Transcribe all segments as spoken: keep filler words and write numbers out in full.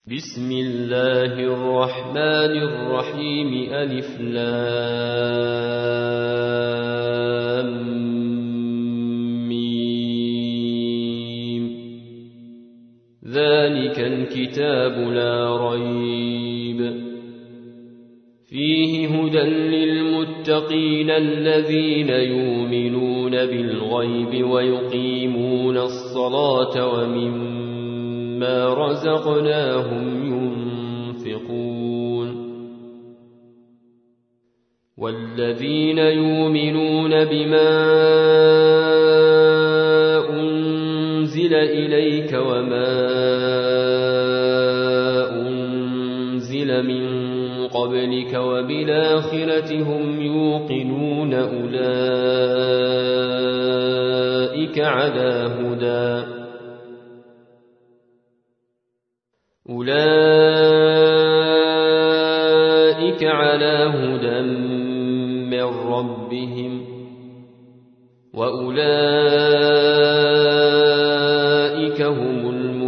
بسم الله الرحمن الرحيم ألف لام ميم ذلك الكتاب لا ريب فيه هدى للمتقين الذين يؤمنون بالغيب ويقيمون الصلاة ومما ما رزقناهم ينفقون والذين يؤمنون بما أنزل إليك وما أنزل من قبلك وبالآخرة هم يوقنون أولئك على هدى أولئك على هدى من ربهم وأولئك هم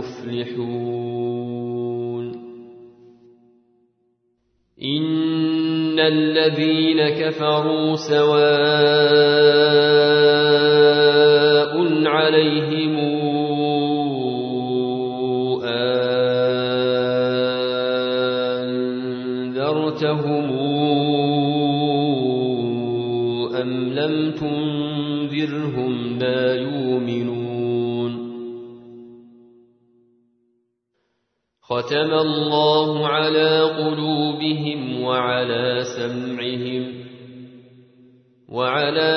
المفلحون إن الذين كفروا سواء عليهم أنذرتهم أم لم تنذرهم لا يؤمنون ختم الله على قلوبهم وعلى سمعهم وعلى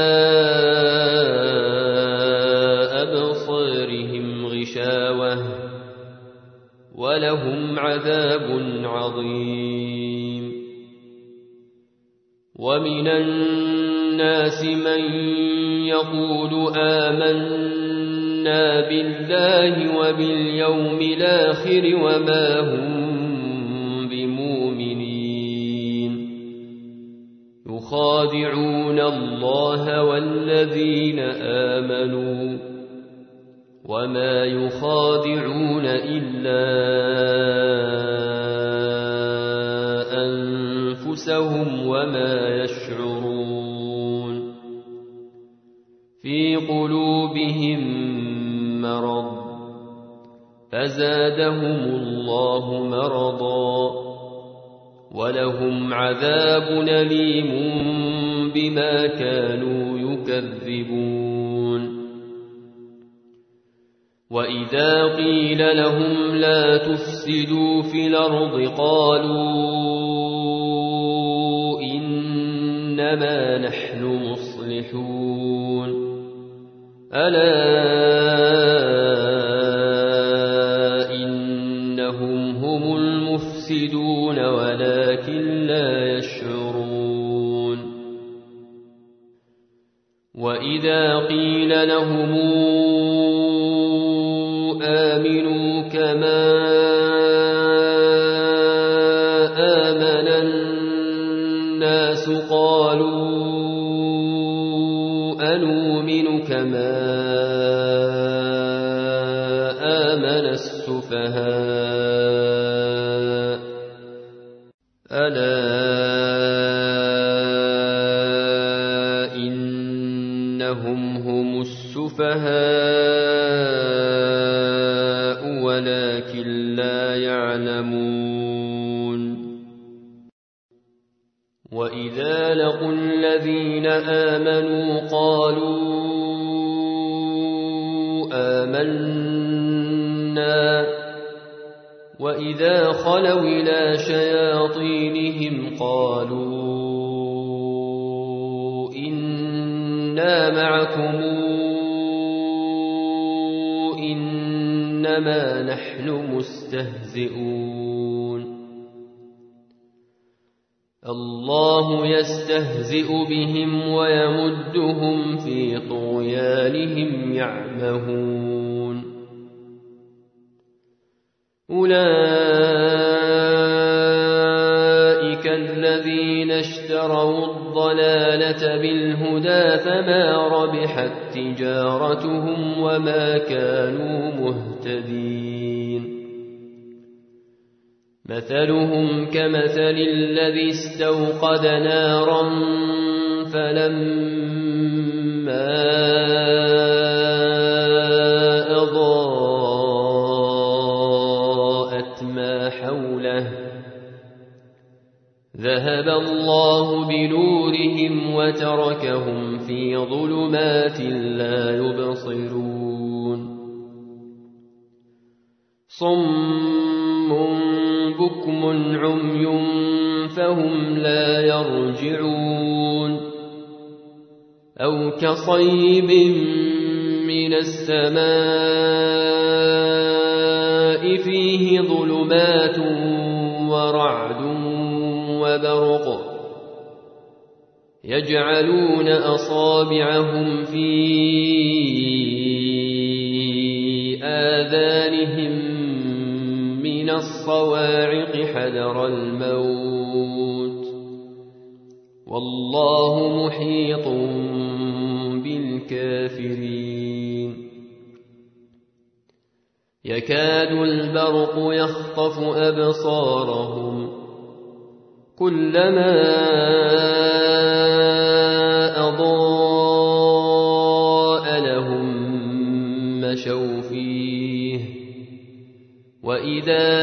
أبصارهم غشاوة ولهم عذاب عظيم ومن الناس من يقول آمنا بالله وباليوم الآخر وما هم بمؤمنين يخادعون الله والذين آمنوا وما يخادعون إلا أنفسهم وما يشعرون في قلوبهم مرض فزادهم الله مرضا ولهم عذاب أليم بما كانوا يكذبون وإذا قيل لهم لا تفسدوا في الأرض قالوا إنما نحن مصلحون ألا إنهم هم المفسدون ولكن لا يشعرون وإذا قيل لهم آمنوا كما آمن الناس قالوا أنؤمن كما آمن السفهاء ألا إنهم هم السفهاء ولكن لا يعلمون وإذا لقوا الذين آمنوا قالوا آمنا وإذا خلوا إلى شياطينهم قالوا إنا معكم إنما نحن مستهزئون الله يستهزئ بهم ويمدهم في طغيانهم يعمهون أولئك الذين اشتروا الضلالة بالهدى فما ربحت تجارتهم وما كانوا مهتدين مثلهم كمثل الذي استوقد نارا فلما أضاءت ما حوله ذهب الله بنورهم وتركهم في ظلمات لا يبصرون صم بكم عمي فهم لا يرجعون أو كصيب من السماء فيه ظلمات ورعد وبرق يجعلون أصابعهم في آذانهم من الصواعق حذر الموت والله محيط بالكافرين يكاد البرق يخطف أبصارهم كلما أضاء لهم مشوا فيه وإذا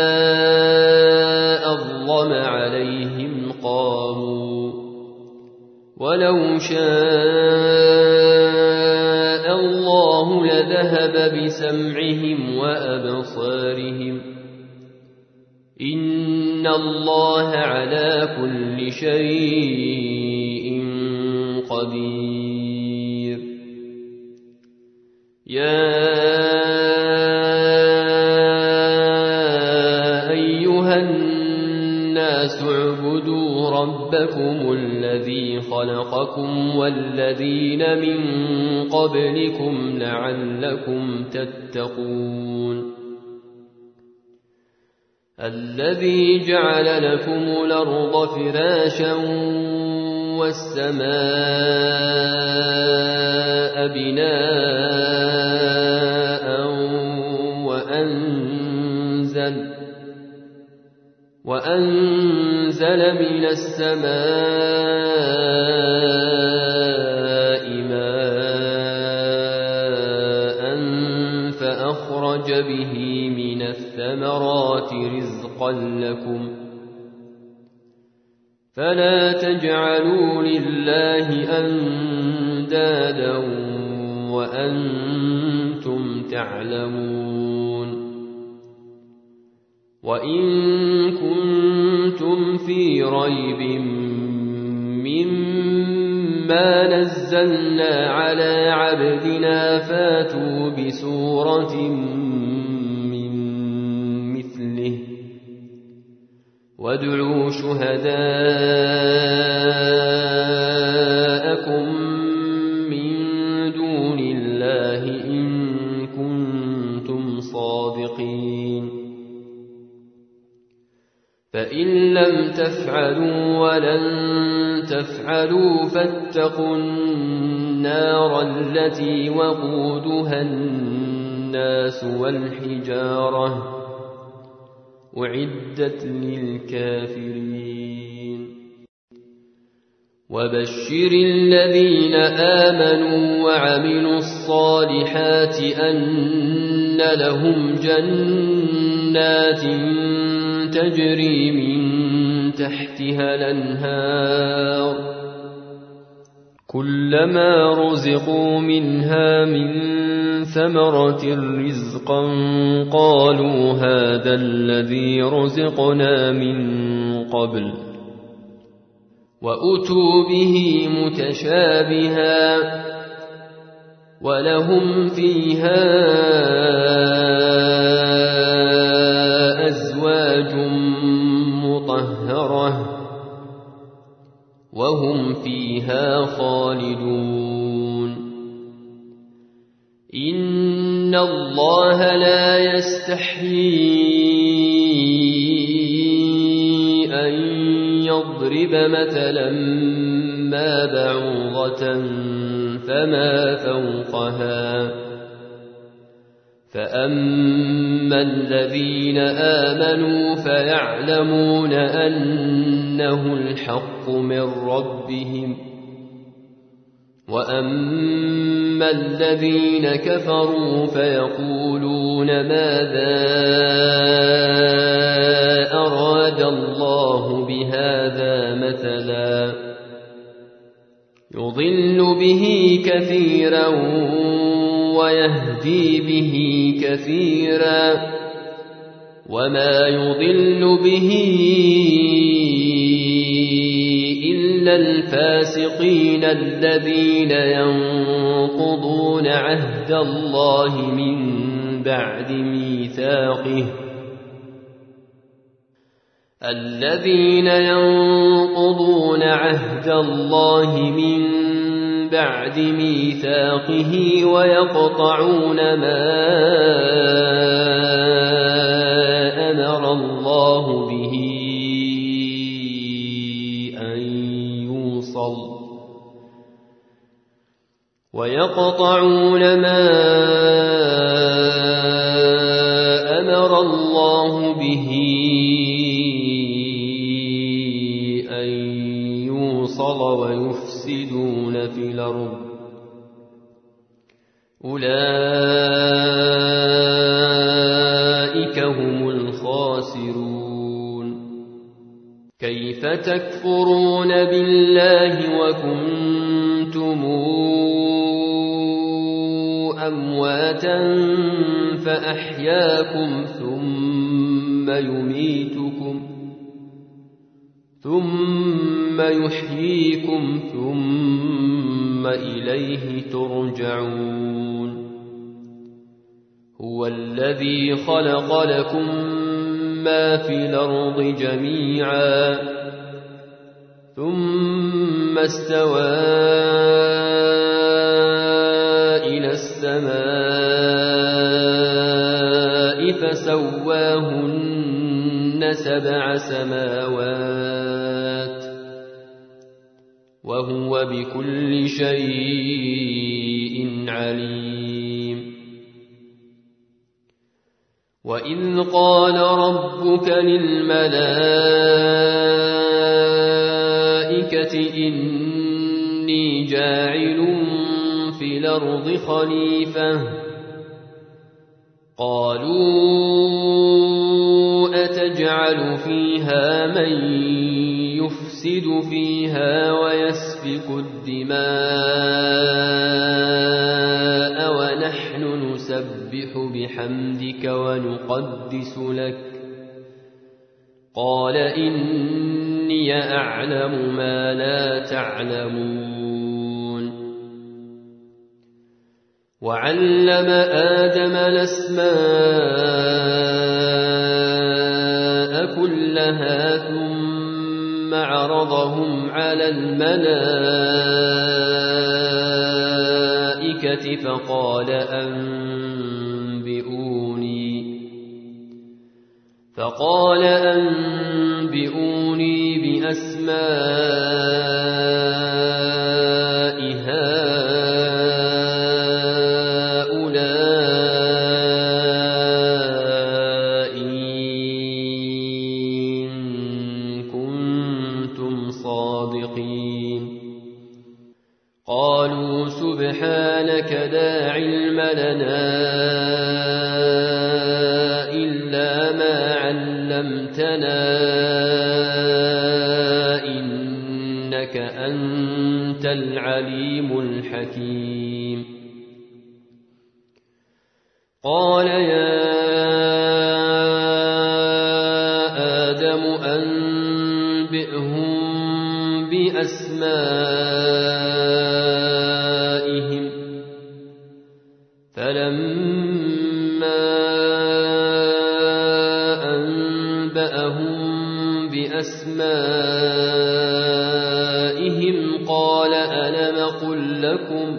أظلم عليهم قاموا ولو شاء الله لذهب بسمعهم وأبصارهم إن الله على كل شيء قدير يا أيها الناس اعبدوا ربكم الذي خلقكم والذين من قبلكم لعلكم تتقون الذي جعل لكم الأرض فراشا والسماء بناء وأنزل, وأنزل من السماء ماء فأخرج به من الثمرات رزقا لكم فلا تجعلوا لله أندادا وأنتم تعلمون وإن كنتم في ريب مما نزلنا على عبدنا فاتوا بسورة وادعوا شهداءكم من دون الله إن كنتم صادقين فإن لم تفعلوا ولن تفعلوا فاتقوا النار التي وقودها الناس والحجارة أعدت للكافرين وبشر الذين آمنوا وعملوا الصالحات أن لهم جنات تجري من تحتها الأنهار كلما رزقوا منها من ثمرة رزقا قالوا هذا الذي رزقنا من قبل وأتوا به متشابها ولهم فيها أزواج مطهرة وهم فيها خالدون إن الله لا يستحيي أن يضرب مثلا ما بعوضة فما فوقها فأما الذين آمنوا فيعلمون أنه الحق من ربهم وأما الذين كفروا فيقولون ماذا أراد الله بهذا مثلا يضل به كثيرا ويهدي به كثيرا وما يضل به إلا الفاسقين الذين ينقضون عهد الله من بعد ميثاقه الذين ينقضون عهد الله من بعد ميثاقه ويقطعون ما أمر الله به أن يوصل ويقطعون ما أمر الله به أن يوصل ويفسدون في الأرض أولئك هم الخاسرون كيف تكفرون بالله وكنتم أمواتا فأحياكم ثم يميتكم ثم يحييكم ثم إليه ترجعون هو الذي خلق لكم ما في الأرض جميعا ثم استوى إلى السماء فسواهن سبع سماوات وهو بكل شيء عليم وإذ قال ربك للملائكة إني جاعل في الأرض خليفة قالوا أتجعل فيها من يفسد فيها ويسفك الدماء ونحن نسبح بحمدك ونقدس لك قال إني أعلم ما لا تعلمون وعلم آدم الأسماء كلها ثم عرضهم على الملائكة فقال أنبئوني فقال أنبئوني بأسماء هؤلاء إن كنتم صادقين قالوا سبحانك لا علم لنا إلا ما علمتنا إنك أنت العليم الحكيم قال يا آدم أنبئهم بأسمائهم فلما أنبأهم بأسمائهم قال ألم أقل لكم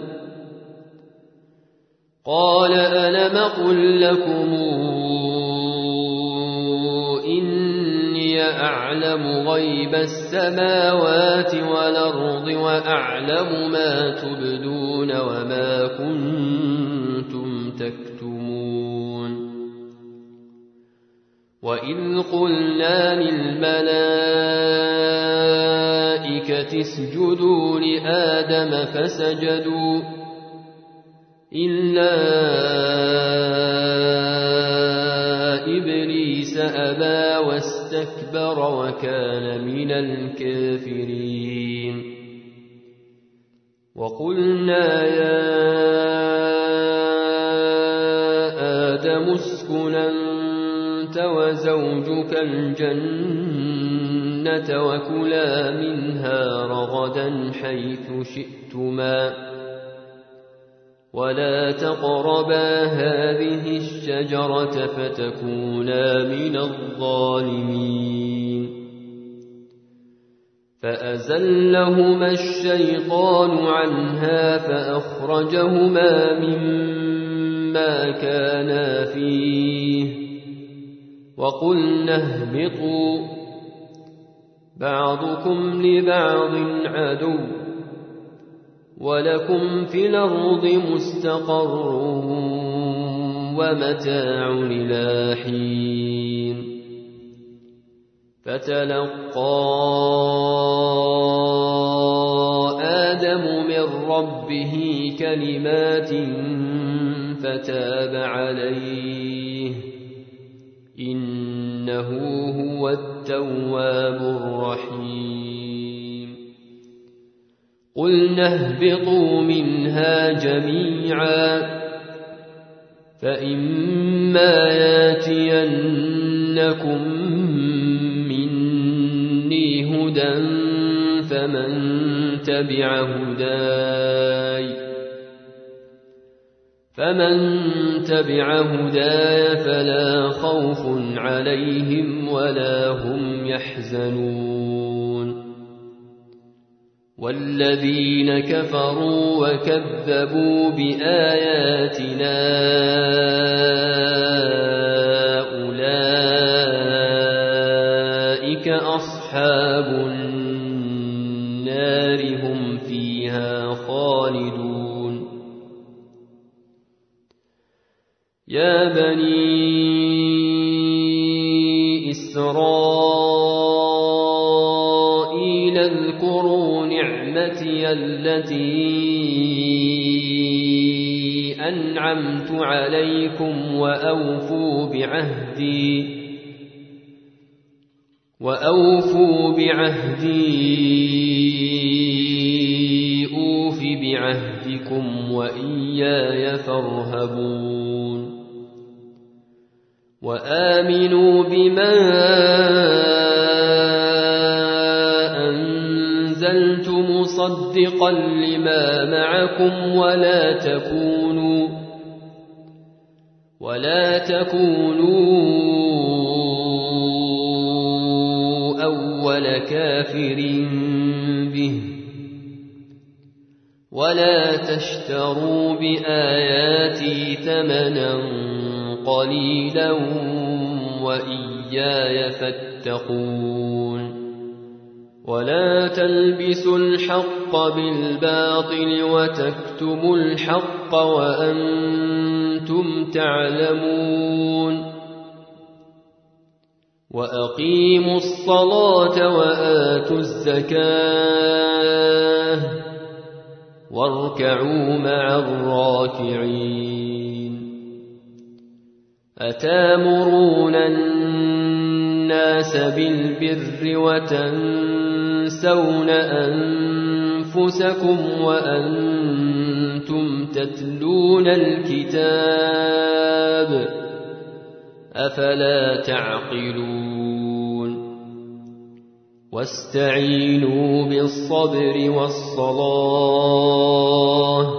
قال ألم أقل لكم إني أعلم غيب السماوات والأرض وأعلم ما تبدون وما كنتم تكتمون وإذ قلنا للملائكة اسجدوا لآدم فسجدوا إلا إبليس أبى واستكبر وكان من الكافرين وقلنا يا آدم اسكن أنت وزوجك الجنة وكلا منها رغدا حيث شئتما ولا تقربا هذه الشجرة فتكونا من الظالمين فأزلهما الشيطان عنها فأخرجهما مما كانا فيه وقلنا اهبطوا بعضكم لبعض عدو ولكم في الأرض مستقر ومتاع إلى حين فتلقى آدم من ربه كلمات فتاب عليه إنه هو التواب الرحيم قلنا اهبطوا منها جميعا فإما ياتينكم مني هدى فمن تبع هداي فمن تبع هداي فلا خوف عليهم ولا هم يحزنون والذين كفروا وكذبوا بآياتنا أولئك أصحاب النار هم فيها خالدون يا بني إسرائيل اذكروا نعمتي التي أنعمت عليكم وأوفوا بعهدي وأوفوا بعهدي أوف بعهدكم وإياي فارهبون وآمنوا بما أنزلت مصدقا لما معكم ولا تكونوا ولا تكونوا أول كافر به ولا تشتروا بآياتي ثمنا قليلا وإياي فاتقون ولا تلبسوا الحق بالباطل وتكتموا الحق وأنتم تعلمون وأقيموا الصلاة وآتوا الزكاة واركعوا مع الراكعين أتامرون الناس بالبر وتنسون أنفسكم وأنتم تتلون الكتاب أفلا تعقلون واستعينوا بالصبر والصلاة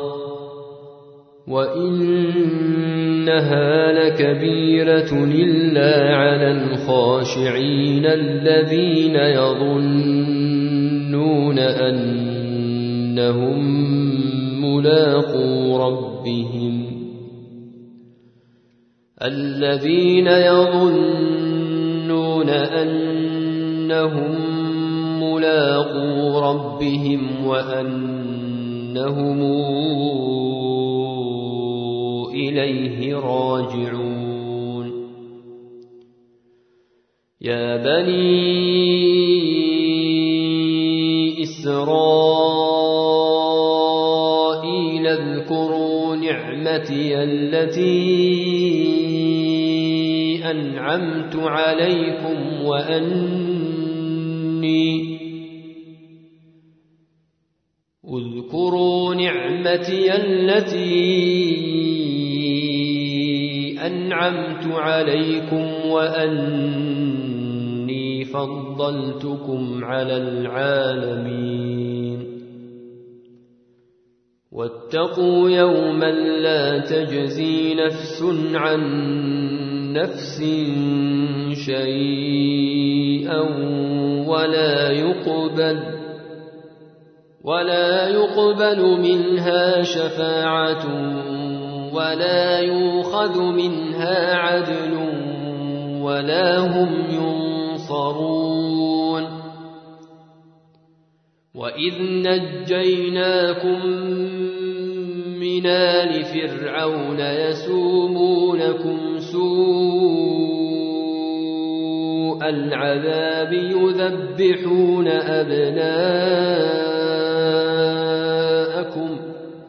وإنها لكبيرة إلا على الخاشعين الذين يظنون أنهم ملاقو ربهم الذين يظنون أنهم ملاقو ربهم وأنهم إليه راجعون يا بني إسرائيل اذكروا نعمتي التي أنعمت عليكم وأني اذكروا نعمتي التي أنعمت عليكم وأني فضلتكم على العالمين واتقوا يوما لا تجزي نفس عن نفس شيئا ولا يقبل ولا يقبل منها شفاعة ولا يؤخذ منها عدل ولا هم ينصرون وإذ نجيناكم من آل فرعون يسومونكم سوء العذاب يذبحون أبناءكم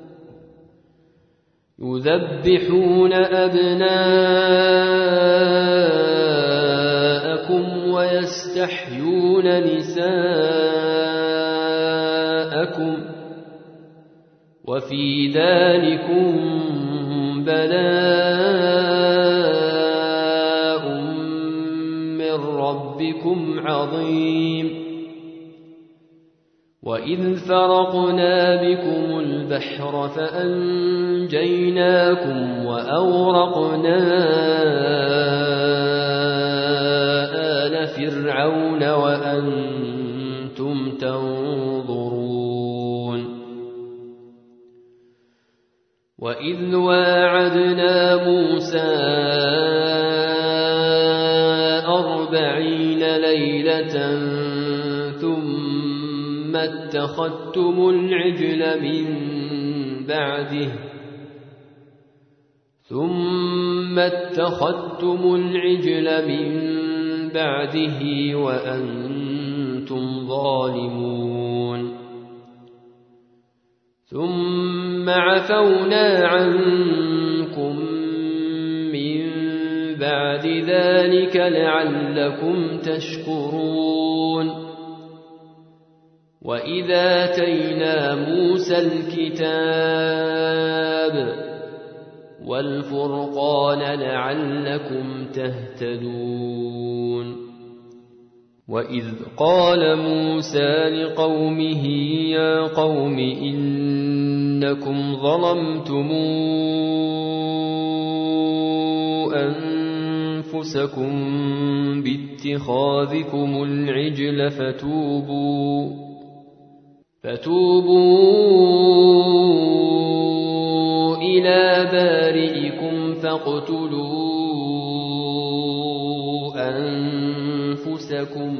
يذبحون أبناءكم ويستحيون نساءكم وفي ذلكم بلاء من ربكم عظيم وإذ فرقنا بكم البحر فأنجيناكم وأورقنا آل فرعون وأنتم تنظرون وإذ واعدنا موسى أربعين ليلة ثم اتخذتم العجل من بعده ثم اتخذتم العجل من بعده وأنتم ظالمون ثم عفونا عنكم من بعد ذلك لعلكم تشكرون وإذا آتينا موسى الكتاب والفرقان لعلكم تهتدون وإذ قال موسى لقومه يا قوم إنكم ظلمتم أنفسكم باتخاذكم العجل فتوبوا فتوبوا إلى بارئكم فاقتلوا أنفسكم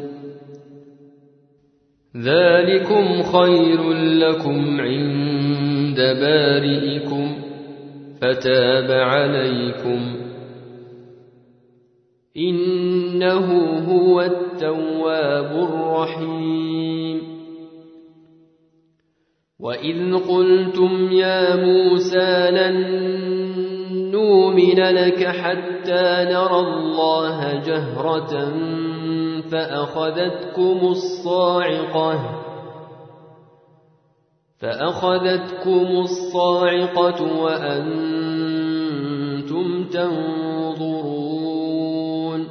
ذلكم خير لكم عند بارئكم فتاب عليكم إنه هو التواب الرحيم وإذ قلتم يا موسى لن نؤمن لك حتى نرى الله جهرة فأخذتكم الصاعقة فأخذتكم الصاعقة وأنتم تنظرون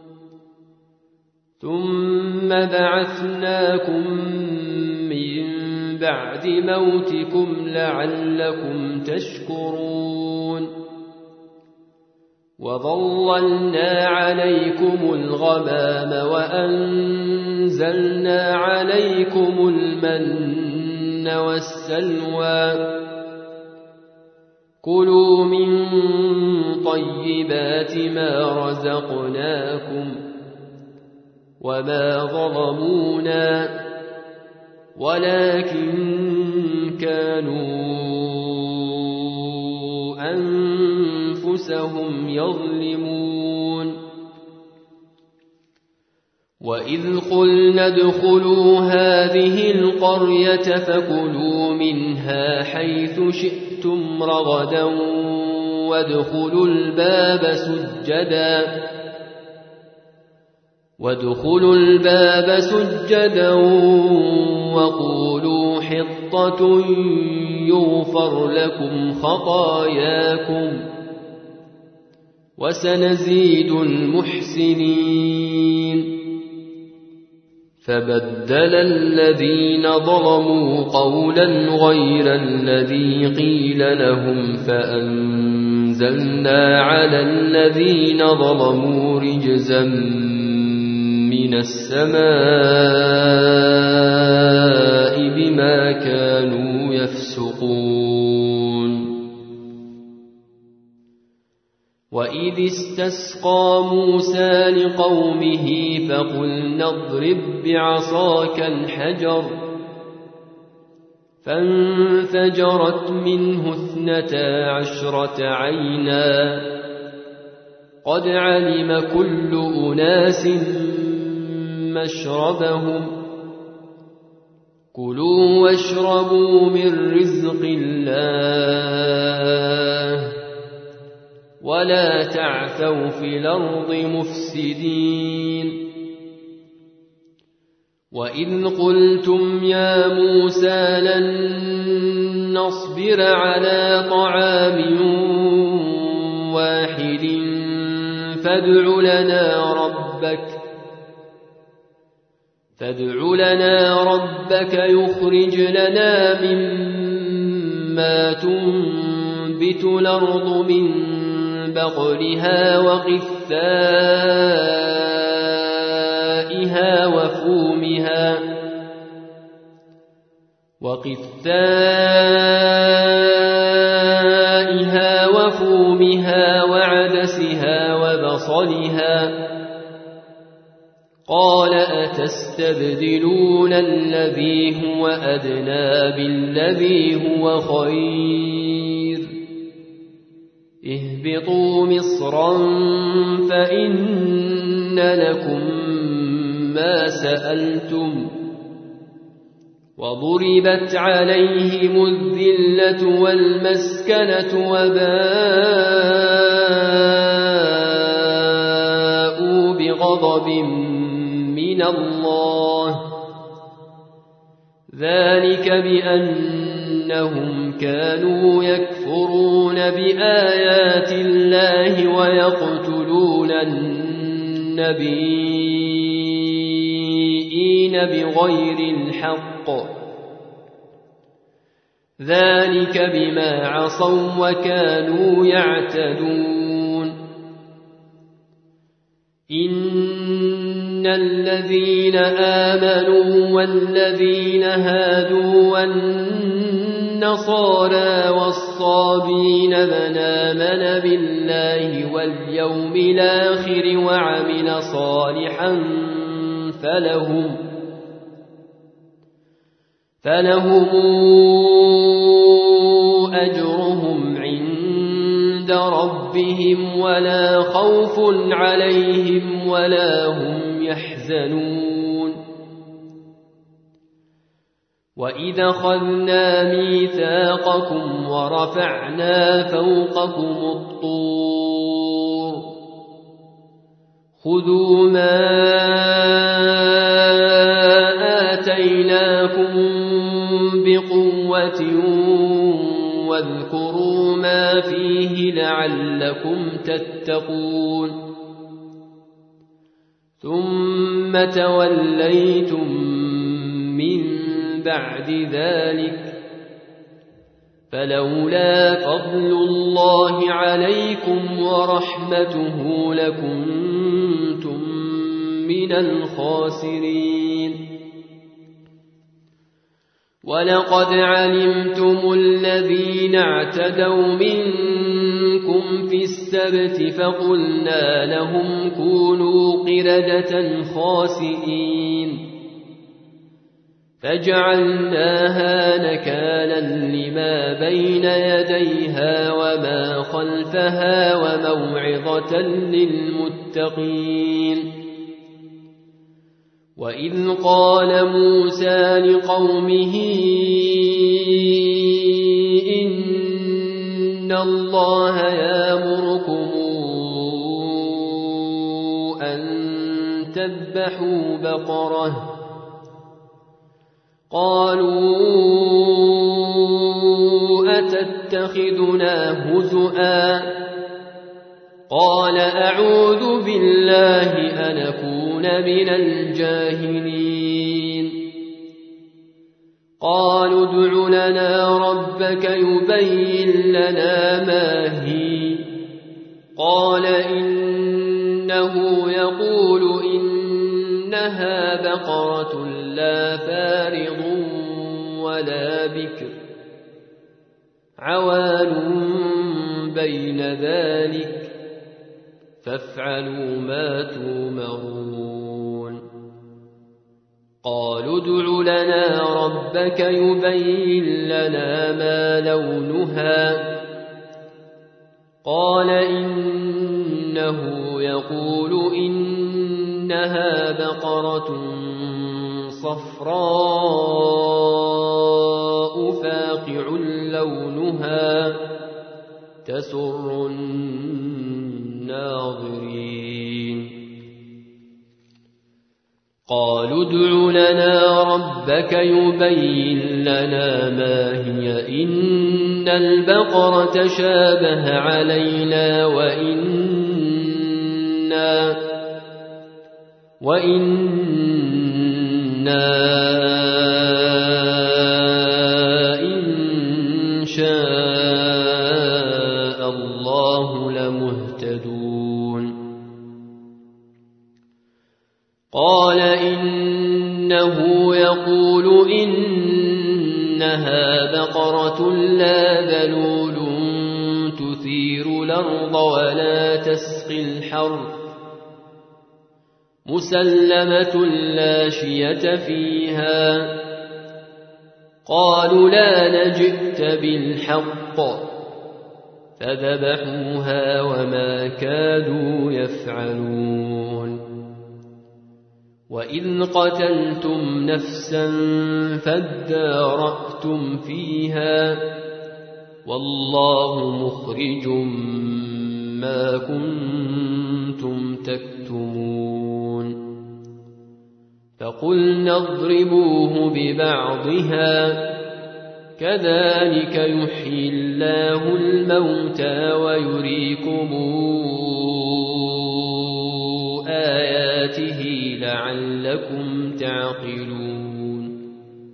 ثم بعثناكم من بعد موتكم لعلكم تشكرون وظللنا عليكم الغمام وأنزلنا عليكم المن والسلوى كلوا من طيبات ما رزقناكم وما ظلمونا ولكن كانوا أنفسهم يظلمون وإذ قلنا ادخلوا هذه القرية فكلوا منها حيث شئتم رغدا وادخلوا الباب سجدا وادخلوا الباب سجدا وقولوا حطة يغفر لكم خطاياكم وسنزيد المحسنين. فبدل الذين ظلموا قولا غير الذي قيل لهم فأنزلنا على الذين ظلموا رجزا من السماء بما كانوا يفسقون. وإذ استسقى موسى لقومه فقلنا اضرب بعصاك الحجر فانفجرت منه اثنتا عشرة عينا قد علم كل أناس مشربهم كلوا واشربوا من رزق الله ولا تعثوا في الأرض مفسدين. وإذ قلتم يا موسى لن نصبر على طعام واحد فادع لنا ربك فادع لنا ربك يخرج لنا مما تنبت الأرض من بقلها وقثائها وفومها وقثائها وفومها وعدسها وبصلها قال أتستبدلون الذي هو أدنى بالذي هو خير اهبطوا مصرا فإن لكم ما سألتم وضربت عليهم الذلة والمسكنة وباءوا بغضب من الله ذلك بأنهم كانوا يكفرون بآيات الله ويقتلون النبيين بغير الحق ذلك بما عصوا وكانوا يعتدون. إن الذين آمنوا والذين هادوا والنصارى والصابين من آمن بالله واليوم الآخر وعمل صالحا فلهم فلهم أجرهم عند ربهم ولا خوف عليهم ولا هم يحزنون. وإذا أخذنا ميثاقكم ورفعنا فوقكم الطور خذوا ما آتيناكم بقوة واذكروا ما فيه لعلكم تتقون. ثم توليتم من بعد ذلك فلولا فضل الله عليكم ورحمته لكنتم من الخاسرين. ولقد علمتم الذين اعتدوا منكم في السبت فقلنا لهم كونوا قردة خاسئين فجعلناها نكالا لما بين يديها وما خلفها وموعظة للمتقين. وإذ قال موسى لقومه إن الله يأمركم أن تذبحوا بقرة قالوا أتتخذنا هزؤا قال أعوذ بالله أن أكون من الجاهلين قالوا ادع لنا ربك يبين لنا ما هي قال إنه يقول إنها بقرة لا فارض ولا بكر عوان بين ذلك فافعلوا ما تؤمرون قالوا ادع لنا ربك يبين لنا ما لونها قال إنه يقول إنها بقرة صفراء فاقع لونها تسر الناظرين قالوا ادع لنا ربك يبين لنا ما هي إن البقرة شابه علينا وإنا وإنا إن شاء الله لمهتدون قال إنه يقول إنها بقرة لا ذلول تثير الأرض ولا تسقي الحرث مسلمة لا شية فيها قالوا لا نجئت بالحق فذبحوها وما كادوا يفعلون وإذ قتلتم نفسا فادارأتم فيها والله مخرج ما كنتم تكتمون فقلنا اضربوه ببعضها كذلك يحيي الله الموتى ويريكم آياته لعلكم تعقلون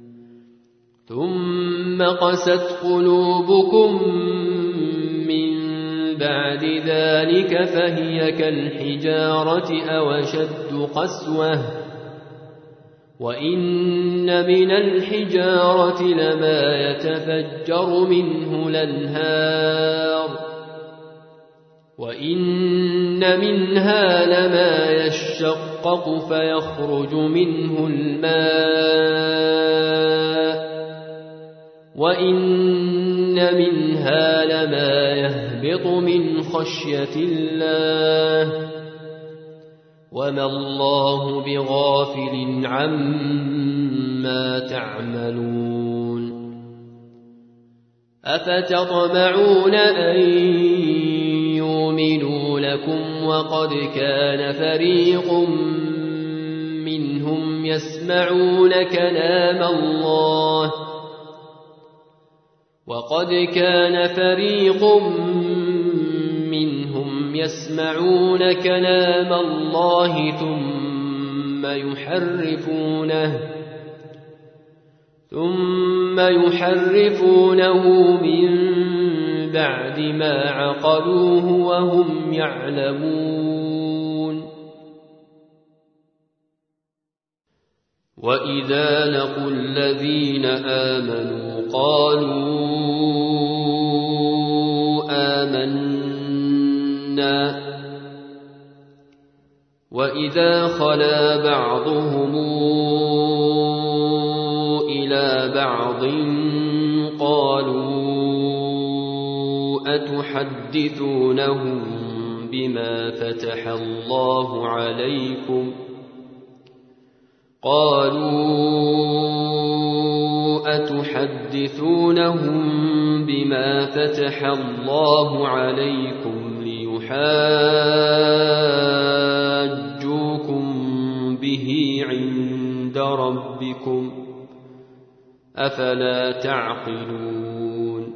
ثم قست قلوبكم من بعد ذلك فهي كالحجارة أو أشد قسوة وإن من الحجارة لما يتفجر منه الأنهار وإن منها لما يشقق فيخرج منه الماء وإن منها لما يهبط من خشية الله وما الله بغافل عما تعملون أفتطمعون أن يؤمنوا لكم وقد كان فريق منهم يسمعون كلام الله وقد كان فريق منهم يسمعون كلام الله ثم يحرفونه ثم يحرفونه من بعد ما عقلوه وهم يعلمون وإذا لقوا الذين آمنوا قالوا آمنا وإذا خلا بعضهم إلى بعض قالوا أتحدثونهم بما فتح الله عليكم قالوا أتحدثونهم بما فتح الله عليكم ليحاجوكم به عند ربكم أفلا تعقلون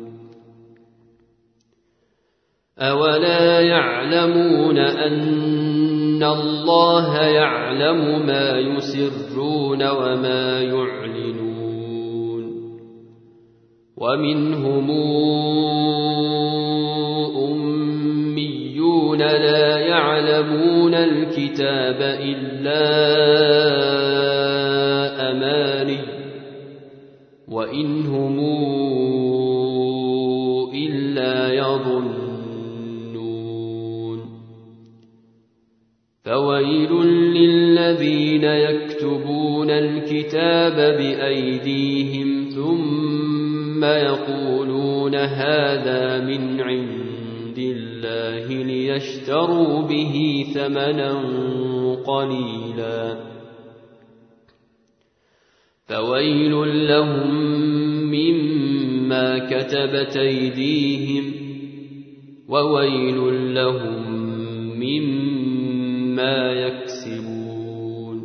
أولا يعلمون أن الله يعلم ما يسرون وما يعلنون ومنهم أميون لا يعلمون الكتاب إلا أماني وإن هم إلا يظنون فويل للذين يكتبون الكتاب بأيديهم ثم يقولون هذا من عند الله ليشتروا به ثمنا قليلا فويل لهم مما كتبت أيديهم وويل لهم مما يكسبون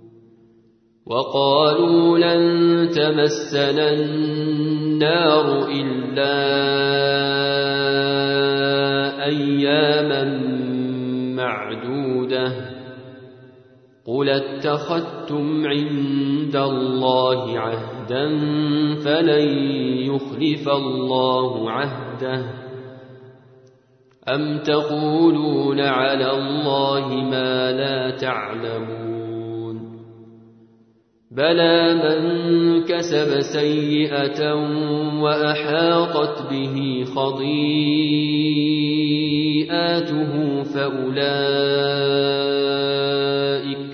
وقالوا لن تمسنا النار إلا أياما معدودة قل اتخذتم عند الله عهدا فلن يخلف الله عهده أم تقولون على الله ما لا تعلمون بلى من كسب سيئة وأحاطت به خطيئاته فأولئك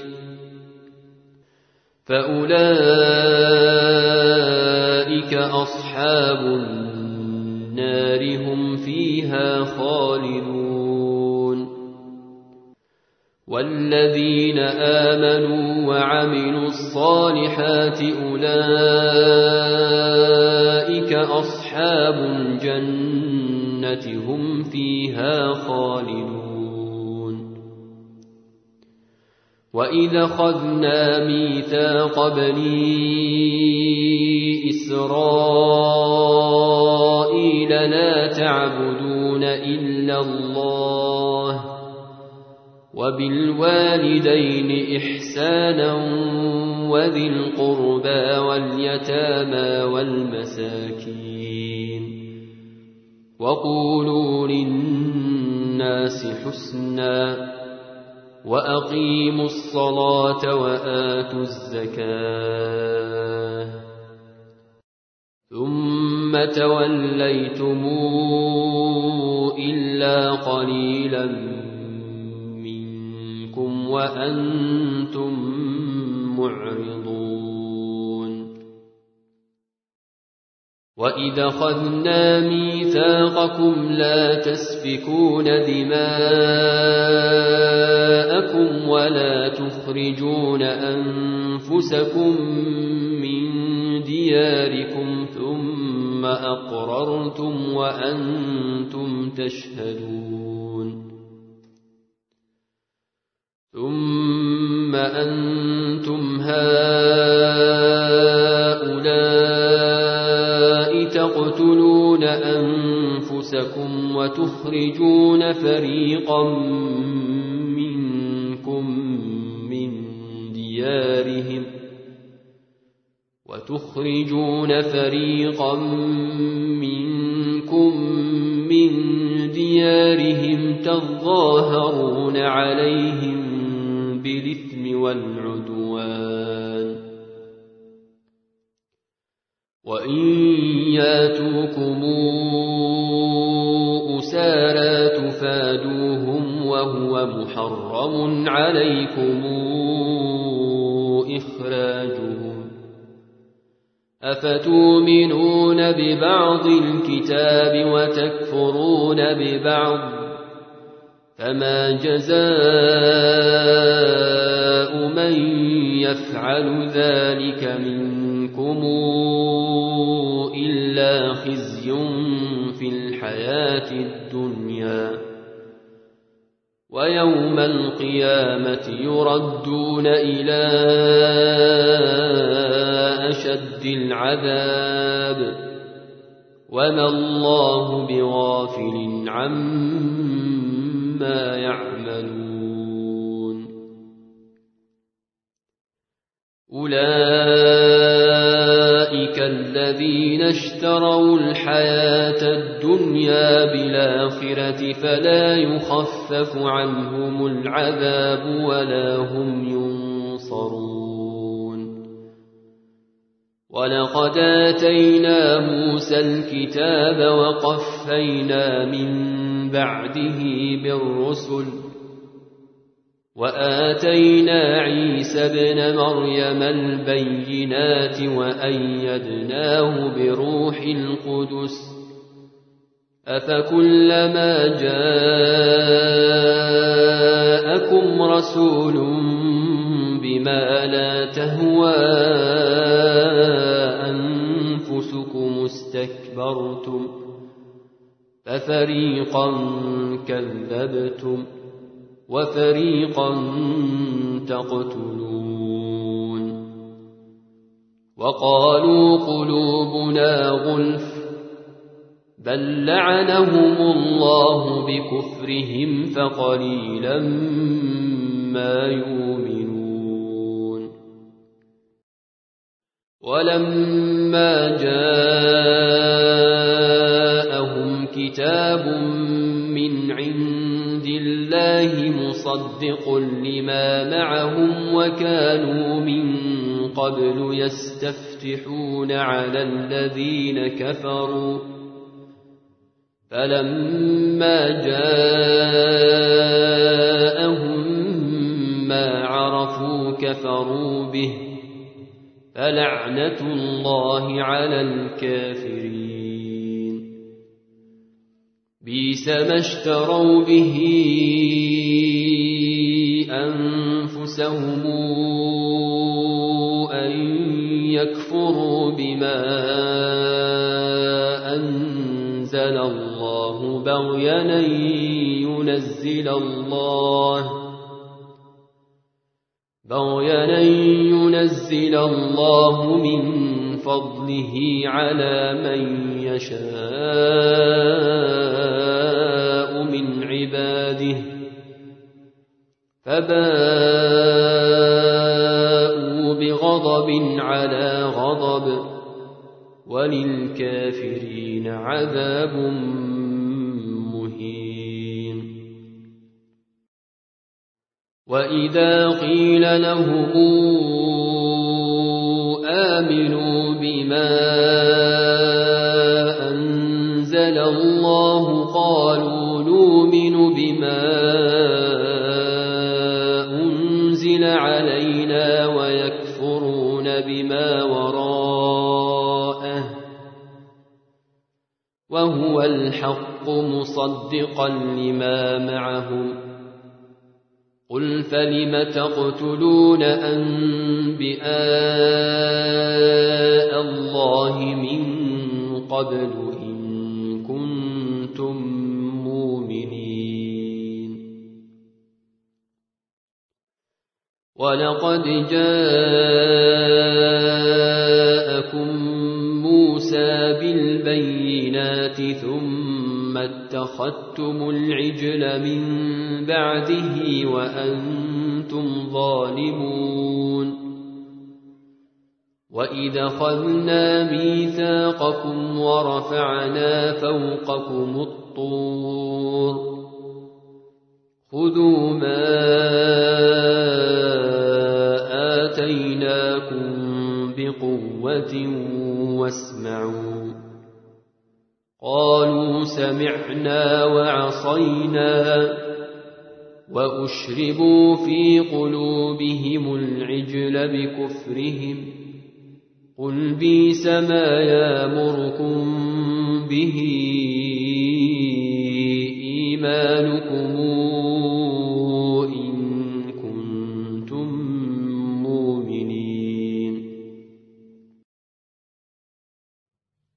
فأولئك أصحاب النار هم فيها خالدون والذين آمنوا وعملوا الصالحات أولئك أصحاب الجنة هم فيها خالدون وإذا أخذنا ميثاق بني إسرائيل لا تعبدون إلا الله وبالوالدين إحسانا وذي القربى واليتامى والمساكين وقولوا للناس حسنا وأقيموا الصلاة وآتوا الزكاة ثم توليتم إلا قليلا منكم وأنتم معرضون وإذا أخذنا ميثاقكم لا تسفكون دماءكم ولا تخرجون أنفسكم من دياركم ثم أقررتم وأنتم تشهدون ثم أنتم هؤلاء تقتلون أنفسكم وتخرجون فريقا منكم من ديارهم وتخرجون فريقا منكم من ديارهم تظاهرون عليهم بالإثم والعدوان وإن ياتوكم أسارى تفادوهم وهو محرم عليكم إخراجهم أفتؤمنون ببعض الكتاب وتكفرون ببعض فما جزاء من يفعل ذلك منكم إلا خزي في الحياة الدنيا ويوم القيامة يردون إلى أشد العذاب وما الله بغافل عما يعملون أولئك الذين اشتروا الحياة الدنيا بالآخرة فلا يخفف عنهم العذاب ولا هم ينصرون ولقد آتينا موسى الكتاب وقفينا من بعده بالرسل وآتينا عيسى ابن مريم البينات وأيدناه بروح القدس أفكلما جاءكم رسول بما لا تهوى أنفسكم استكبرتم ففريقا كذبتم وفريقا تقتلون وقالوا قلوبنا غلف بل لعنهم الله بكفرهم فقليلا ما يؤمنون ولما جاءهم كتاب من عند الله مصدق لما معهم وكانوا من قبل يستفتحون على الذين كفروا فلما جاءهم ما عرفوا كفروا به فلعنة الله على الكافرين بئس ما اشتروا به أنفسهم أن يكفروا بما أنزل الله بغيا أن ينزل الله بغيا أن ينزل الله من فضله على من يشاء من عباده فباءوا بغضب على غضب وللكافرين عذاب مهين وإذا قيل لهم آمنوا بما أنزل الله قالوا نؤمن بما أنزل علينا ويكفرون بما وراءه وهو الحق مصدقا لما معهم قل فلم تقتلون أنبياء الله من قبل إن كنتم مؤمنين ولقد جاءكم موسى بالبينات ثم اتخذتم العجل من بعده وأنتم ظالمون وإذ أخذنا ميثاقكم ورفعنا فوقكم الطور خذوا ما آتيناكم بقوة واسمعوا قالوا سمعنا وعصينا وأشربوا في قلوبهم العجل بكفرهم قل بئس ما يأمركم به إيمانكم إن كنتم مؤمنين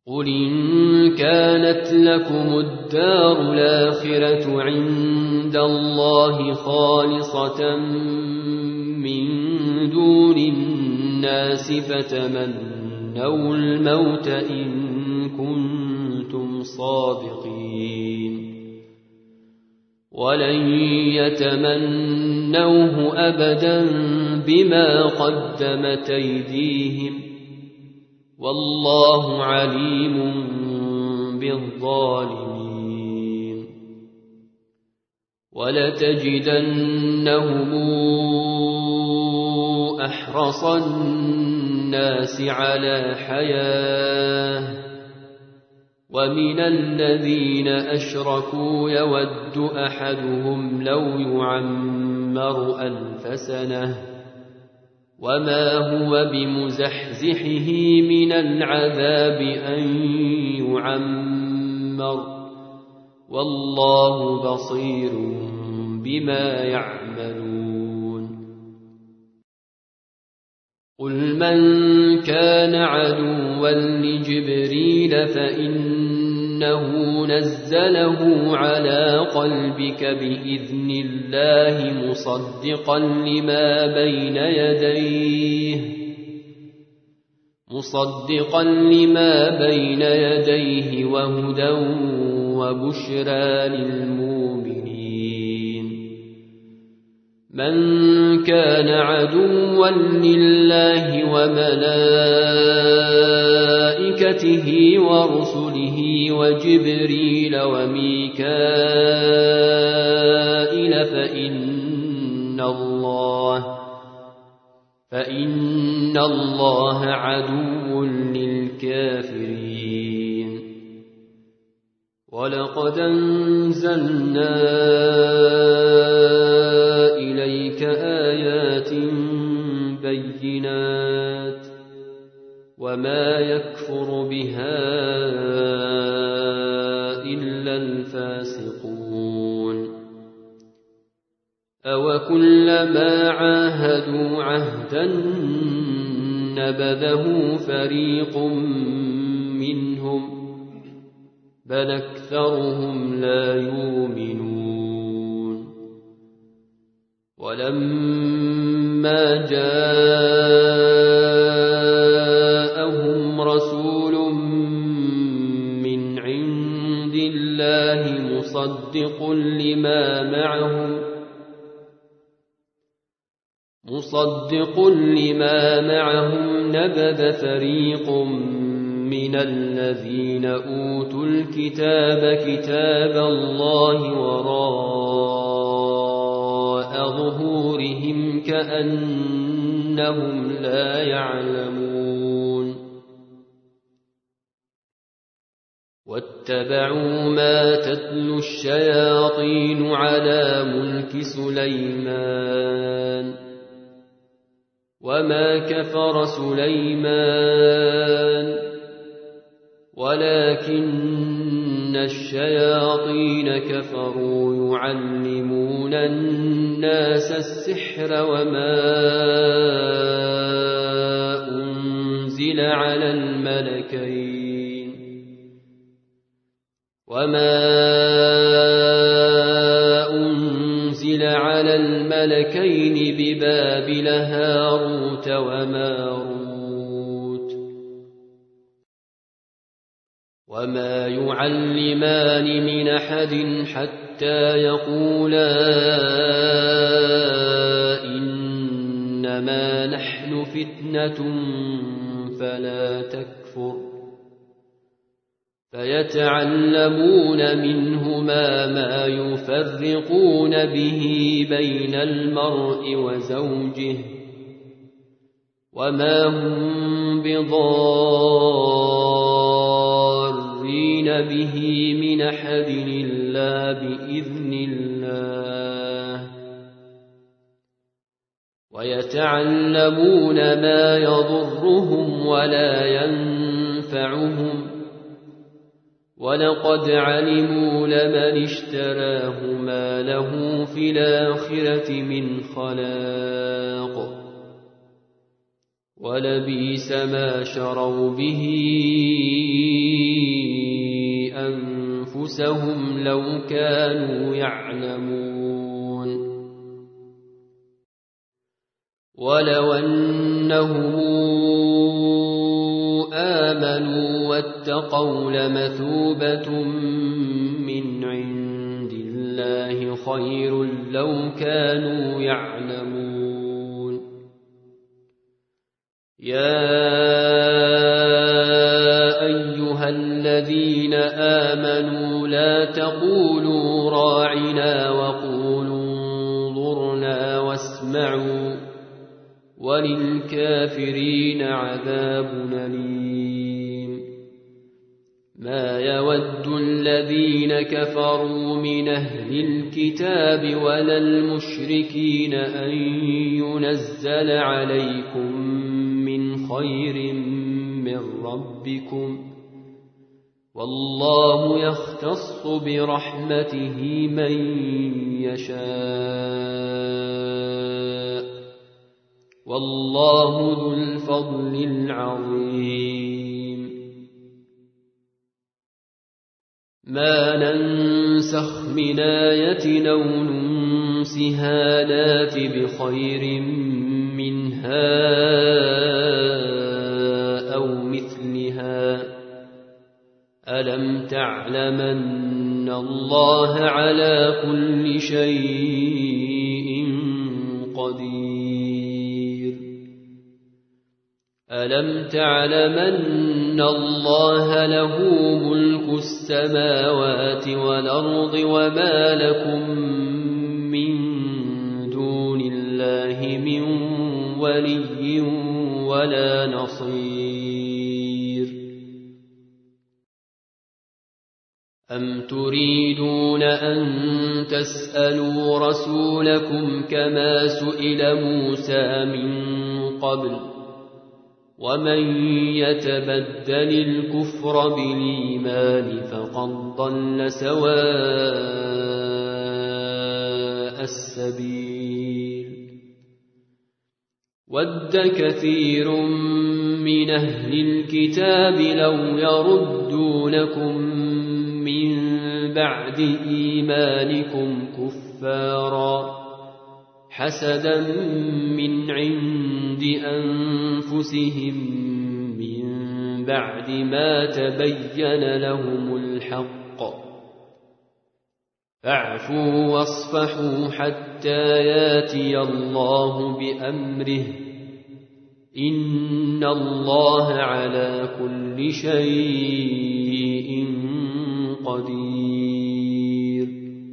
قل إن كانت لكم الدار الآخرة عند الله خالصة من دون الناس فتمنوا الموت إن كنتم صادقين ولن يتمنوه أبدا بما قدمت أيديهم والله عليم بالظالمين ولتجدنهم أحرص الناس على حياة ومن الذين أشركوا يود أحدهم لو يعمر ألف سنة وما هو بمزحزحه من العذاب أن يعمر والله بصير بما يعملون قل من كان عدوا لجبريل فإنه نزله على قلبك بإذن الله مصدقا لما بين يديه مصدقا لما بين يديه وهدى وبشرى للمؤمنين من كان عدوا لله وملائكته ورسله وجبريل وميكائيل فإن الله فإن الله عدو للكافرين ولقد أنزلنا إليك آيات بينات وما يكفر بها إلا الفاسقون أوكلما عاهدوا عهدا نبذه فريق منهم بل أكثرهم لا يؤمنون ولما جاءهم رسول من عند الله مصدق لما معهم مصدق لما معهم نبذ فريق من الذين أوتوا الكتاب كتاب الله وراء ظهورهم كأنهم لا يعلمون واتبعوا ما تتلو الشياطين على ملك سليمان وما كفر سليمان ولكن الشياطين كفروا يعلمون الناس السحر وما أنزل على الملكين وما أنزل على الملكين ببابل هاروت وماروت وما يعلمان من أحد حتى يقولا إنما نحن فتنة فلا تكفر فيتعلمون منهما ما يفرقون به بين المرء وزوجه وما هم بضارين به من أحد إلا بإذن الله ويتعلمون ما يضرهم ولا ينفعهم ولقد علموا لمن اشتراه ما له في الآخرة من خلاق ولبئس ما شروا به أنفسهم لو كانوا يعلمون ولو أنهم آمنوا واتقوا لمثوبة من عند الله خير لو كانوا يعلمون يا أيها الذين آمنوا لا تقولوا راعنا وقولوا انظرنا واسمعوا وللكافرين عذاب أليم ما يود الذين كفروا من أهل الكتاب ولا المشركين أن ينزل عليكم من خير من ربكم والله يختص برحمته من يشاء والله ذو الفضل العظيم ما ننسخ من آية أو ننسها نات بخير منها أو مثلها ألم تعلمن الله على كل شيء قدير ألم تعلمن الله له ملك السماوات والأرض وما لكم من دون الله من ولي ولا نصير أم تريدون أن تسألوا رسولكم كما سئل موسى من قبل ومن يتبدل الكفر بالإيمان فقد ضل سواء السبيل ود كثير من أهل الكتاب لو يردونكم من بعد إيمانكم كفارا حسدا من عند أنفسهم من بعد ما تبين لهم الحق فاعفوا واصفحوا حتى ياتي الله بأمره إن الله على كل شيء قدير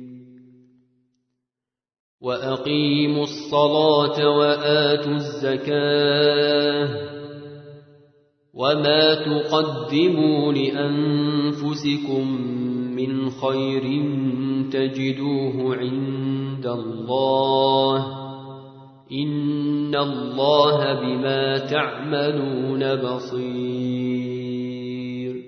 وأقيموا الصلاة وآتوا الزكاة وما تقدموا لأنفسكم من خير تجدوه عند الله إن الله بما تعملون بصير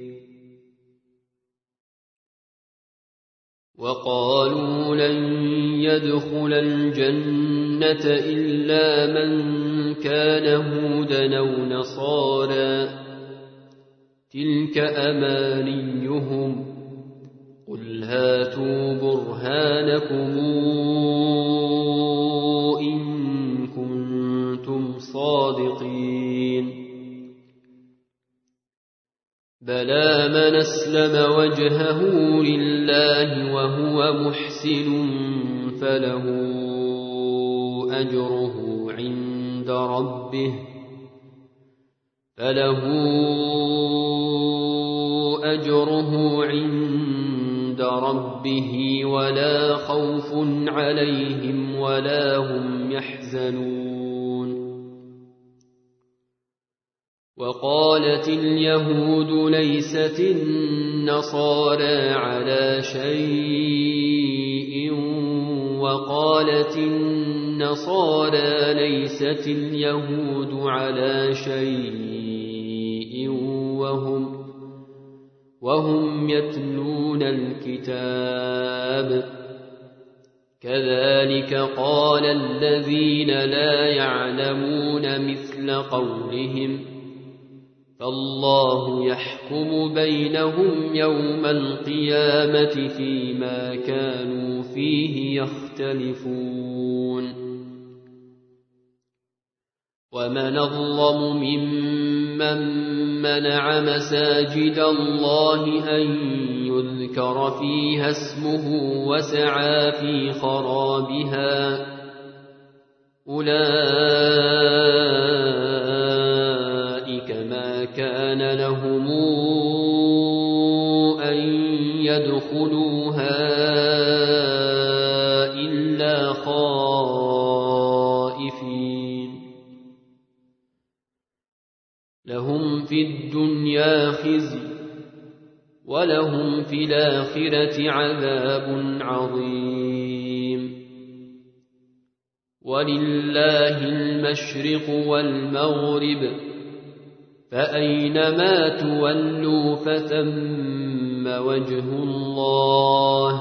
وقالوا لن يدخل الجنة إلا من كان هودا أو نصارى تلك أمانيهم قل هاتوا برهانكم إن كنتم صادقين بلى من أسلم وجهه لله وهو محسن فله أجره عند ربه فله أجره عند ربه ولا خوف عليهم ولا هم يحزنون وقالت اليهود ليست النصارى على شيء وقالت النصارى ليست اليهود على شيء وهم وهم يتلون الكتاب كذلك قال الذين لا يعلمون مثل قولهم فالله يحكم بينهم يوم القيامة فيما كانوا فيه يختلفون ومن أظلم ممن منع مساجد الله أن يذكر فيها اسمه وسعى في خرابها أولئك ما كان لهم أن يدخلوها إلا خائفين لهم في الدنيا خزي ولهم في الآخرة عذاب عظيم ولله المشرق والمغرب فأينما تولوا فثم وجه الله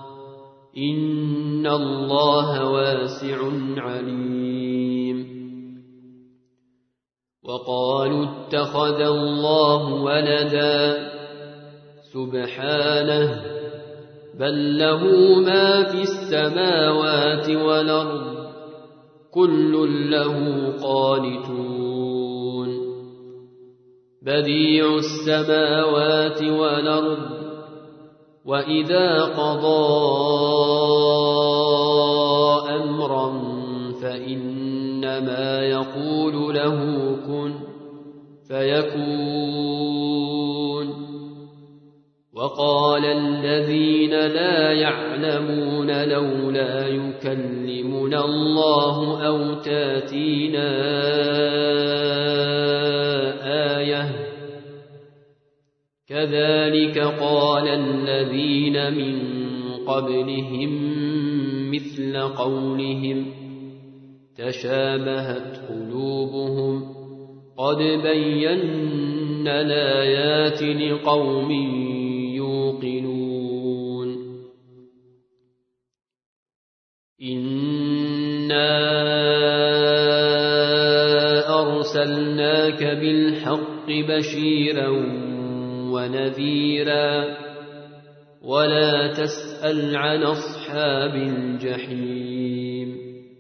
إن الله واسع عليم وقالوا اتخذ الله ولدا سبحانه بل له ما في السماوات والأرض كل له قانتون بديع السماوات والأرض وإذا قضى أمرا فإنما يقول له كن فيكون وقال الذين لا يعلمون لولا يكلمنا الله أو تاتينا آية كذلك قال الذين من قبلهم مثل قولهم تشابهت قلوبهم قد بينا الآيات لقوم يوقنون إنا أرسلناك بالحق بشيرا ونذيرا ولا تسأل عن أصحاب الجحيم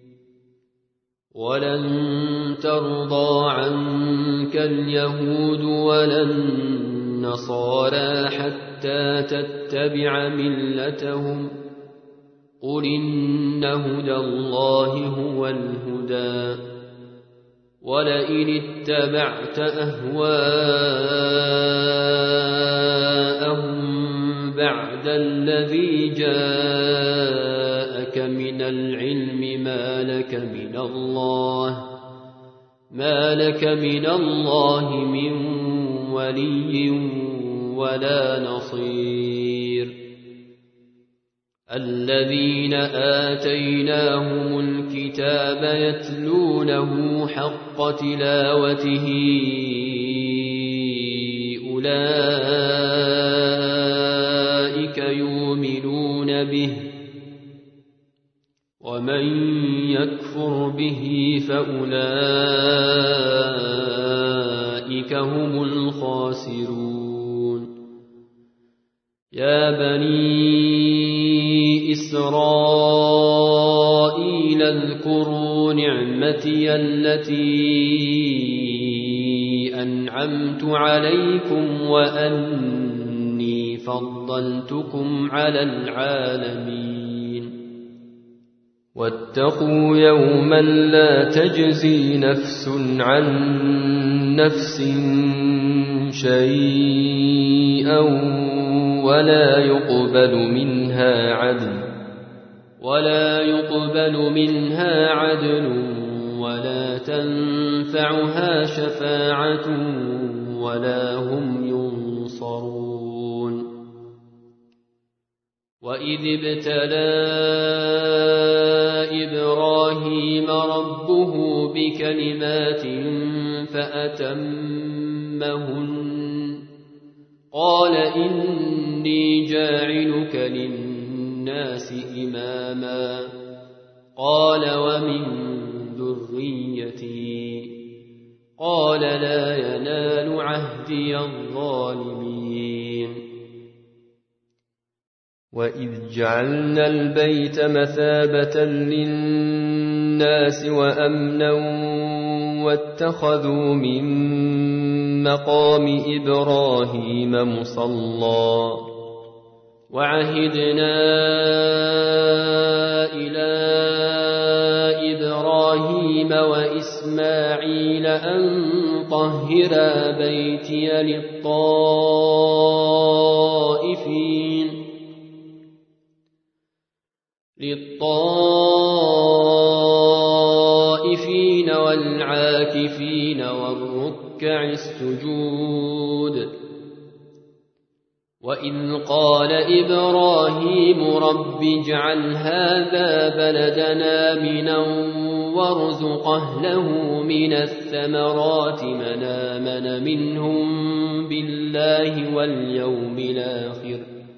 ولن ترضى عنك اليهود ولا النصارى حتى تتبع ملتهم قل إن هدى الله هو الهدى ولئن اتبعت أهواءهم بعد الذي جاءك من العلم ما لك من الله ما لك من الله من ولي ولا نصير الذين آتيناهم الكتاب يتلونه حق تلاوته أولئك يؤمنون به ومن يكفر به فأولئك هم الخاسرون يا بني إسرائيل اذكروا نعمتي التي أنعمت عليكم وأني فضلتكم على العالمين واتقوا يوما لا تجزي نفس عن نفس شيئا ولا يقبل منها عدل ولا يقبل منها عدل ولا تنفعها شفاعة ولا هم ينصرون وإذ ابتلى إبراهيم ربه بكلمات فأتمهن قال إني جاعلك للناس إماما قال ومن ذريتي قال لا ينال عهدي الظالمين وإذ جعلنا البيت مثابة للناس وأمنا واتخذوا من مقام إبراهيم مصلى وعهدنا إلى إبراهيم وإسماعيل أن طهرا بيتي للطائفين للطائفين والعاكفين والركع السجود وإذ قال إبراهيم رب اجعل هذا بلدنا آمنا وارزق أهله من الثمرات من آمن منهم بالله واليوم الآخر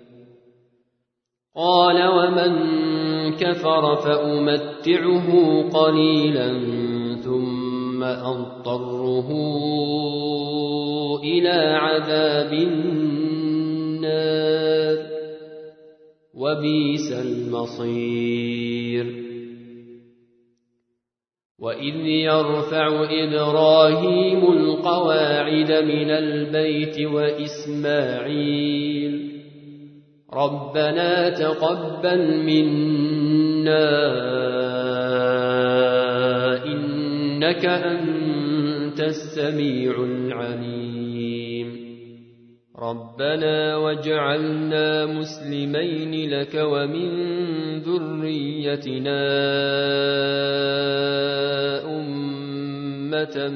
قال ومن كفر فأمتعه قليلا ثم أضطره إلى عذاب النار وبئس المصير وإذ يرفع إبراهيم القواعد من البيت وإسماعيل ربنا تقبل منا إنك أنت السميع العليم ربنا واجعلنا مسلمين لك ومن ذريتنا أمة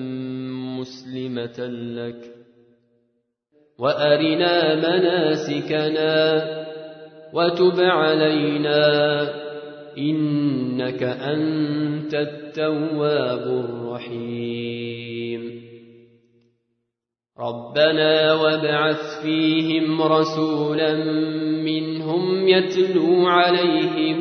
مسلمة لك وأرنا مناسكنا وتب علينا إنك أنت التواب الرحيم ربنا وابعث فيهم رسولا منهم يتلو عليهم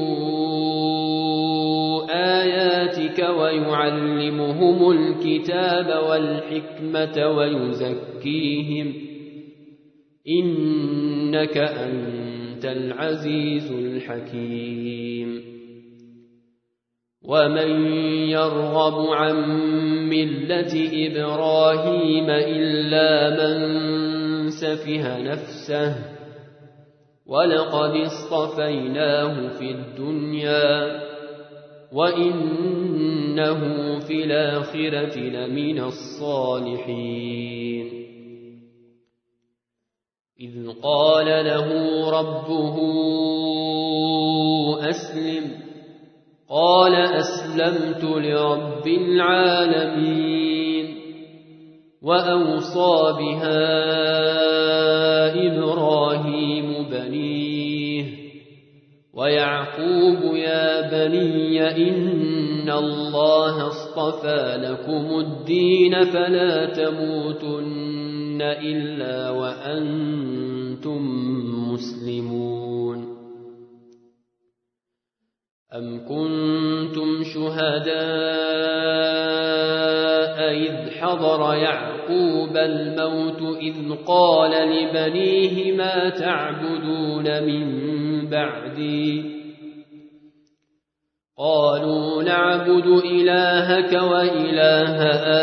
آياتك ويعلمهم الكتاب والحكمة ويزكيهم إنك أنت العزيز الحكيم ومن يرغب عن ملة إبراهيم إلا من سفه نفسه ولقد اصطفيناه في الدنيا وإنه في الآخرة لمن الصالحين إذ قال له ربه أسلم قال أسلمت لرب العالمين وأوصى بها إبراهيم بنيه ويعقوب يا بني إن الله اصطفى لكم الدين فلا تموتن إلا وأنتم مسلمون أم كنتم شهداء إذ حضر يعقوب الموت إذ قال لبنيه ما تعبدون من بعدي قالوا نعبد إلهك وإله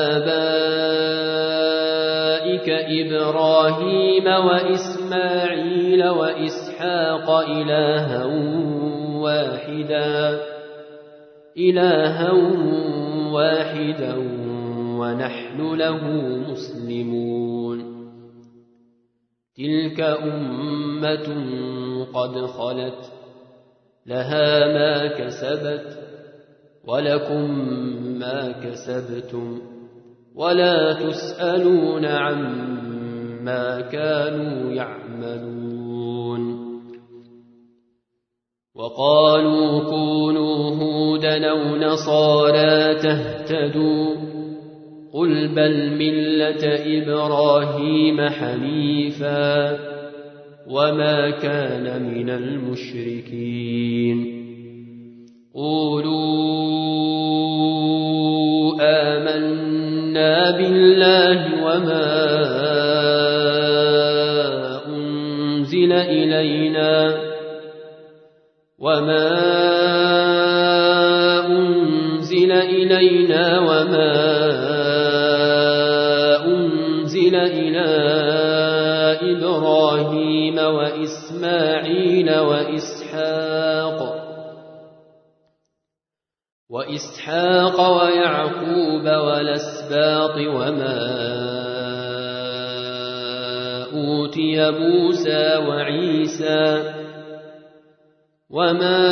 آبائك إبراهيم وإسماعيل وإسحاق إلها واحدا إلها واحدا ونحن له مسلمون تلك أمة قد خلت لها ما كسبت ولكم ما كسبتم ولا تسألون عما كانوا يعملون وقالوا كونوا هودا أو نصارى تهتدوا قل بل ملة إبراهيم حنيفا وما كان من المشركين قولوا آمنا بالله وما أنزل إلينا وما أنزل إلينا وما أنزل إلى إبراهيم وإسماعيل وإسحاق وإسحاق ويعقوب والأسباط وما أوتي موسى وعيسى وما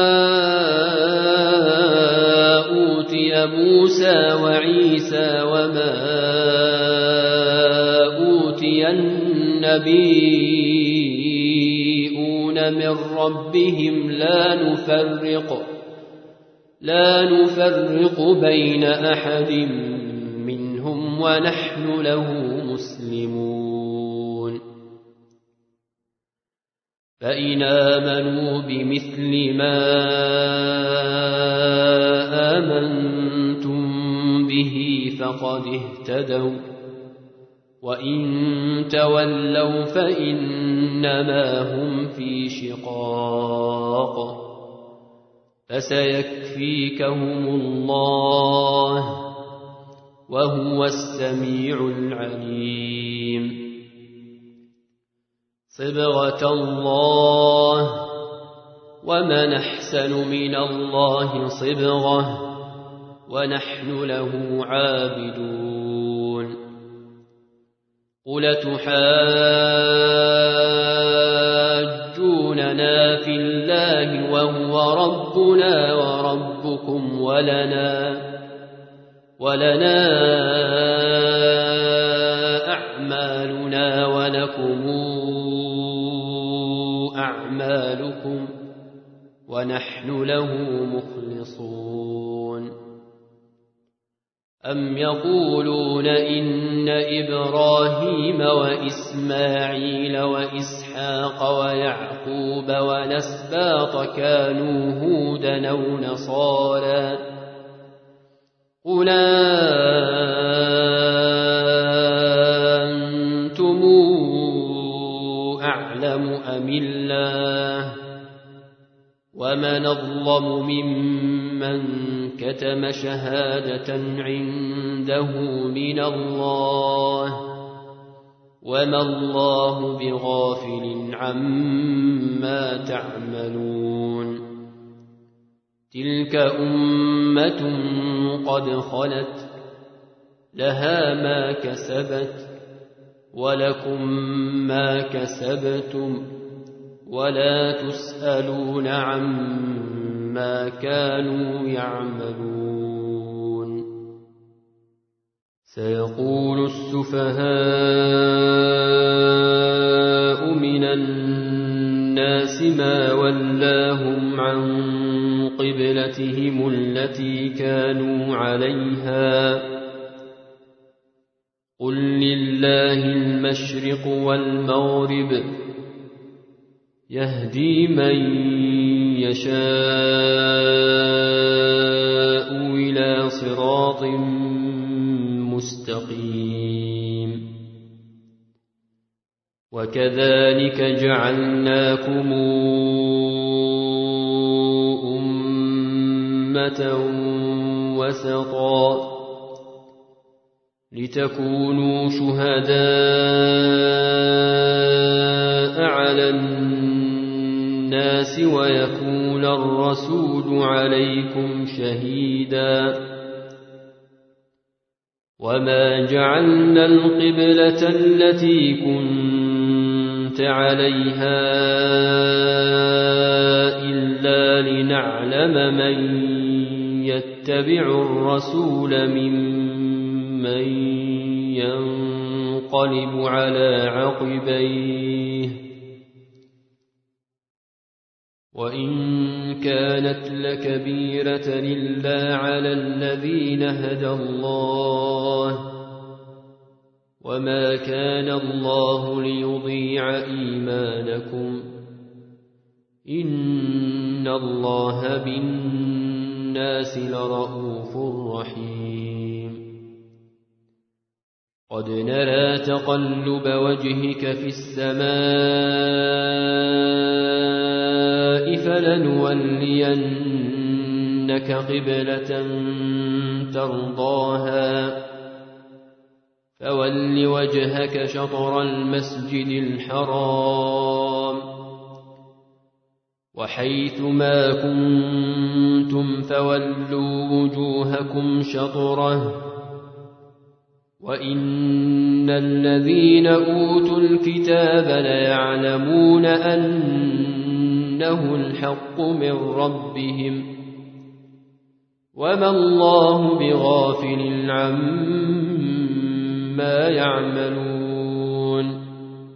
أوتي موسى وعيسى وما أوتي النبيون من ربهم لا نفرق لا نفرق بين أحد منهم ونحن له مسلمون فإن آمنوا بمثل ما آمنتم به فقد اهتدوا وإن تولوا فإنما هم في شقاق فسيكفيكهم الله وهو السميع العليم صبغة الله ومن أحسن من الله صبغة ونحن له عابدون قل تحاجوننا في الله وهو ربنا وربكم ولنا ولنا أعمالنا ولكم أعمالكم ونحن له مخلصون أم يقولون إن إبراهيم وإسماعيل وإسحاق ويعقوب والأسباط كانوا هودا أو نصارى قل أنتم أعلم أم الله ومن أظلم ممن كتم شهادة عنده من الله وما الله بغافل عما تعملون تلك أمة قد خلت لها ما كسبت ولكم ما كسبتم ولا تسألون عما كانوا يعملون سيقول السفهاء من الناس ما ولاهم عن قبلتهم التي كانوا عليها قل لله المشرق والمغرب يهدي من يشاء إلى صراط مستقيم وكذلك جعلناكم أمة وسطا لتكونوا شهداء على الناس ويكون الرسول عليكم شهيدا وما جعلنا القبلة التي كنت عليها إلا لنعلم من يتبع الرسول ممن ينقلب على عقبيه وإن كانت لكبيرة إلا على الذين هدى الله وما كان الله ليضيع إيمانكم إن الله بالناس لرءوف رحيم قد نرى تقلب وجهك في السماء فلنولينك قبلة ترضاها فول وجهك شطر المسجد الحرام وحيث ما كنتم فولوا وجوهكم شطره وإن الذين أوتوا الكتاب ليعلمون أنه الحق من ربهم وما الله بغافل عما يعملون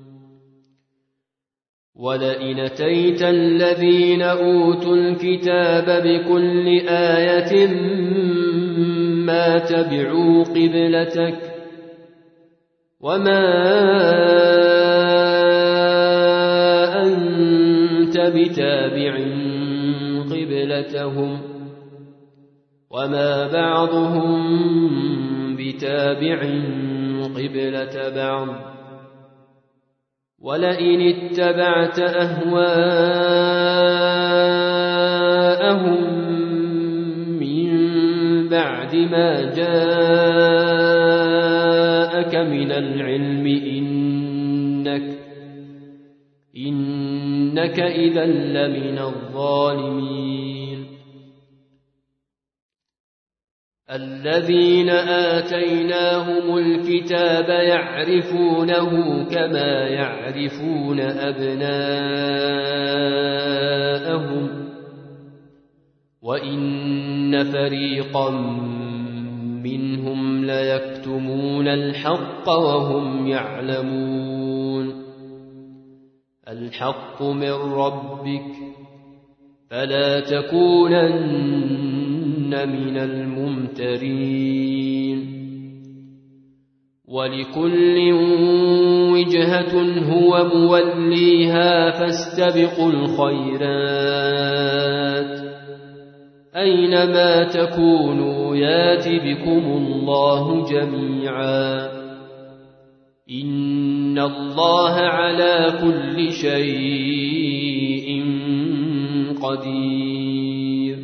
ولئن أتيت الذين أوتوا الكتاب بكل آية ما تبعوا قبلتك وما أنت بتابع قبلتهم وما بعضهم بتابع قبلة بعض ولئن اتبعت أهواءهم من بعد ما جاءك من العلم إنك إنك إذا لمن الظالمين الذين آتيناهم الكتاب يعرفونه كما يعرفون أبناءهم وإن فريقا منهم ليكتمون الحق وهم يعلمون الحق من ربك فلا تكونن من الممترين ولكل وجهة هو موليها فاستبقوا الخيرات أينما تكونوا يات بكم الله جميعا إن الله على كل شيء قدير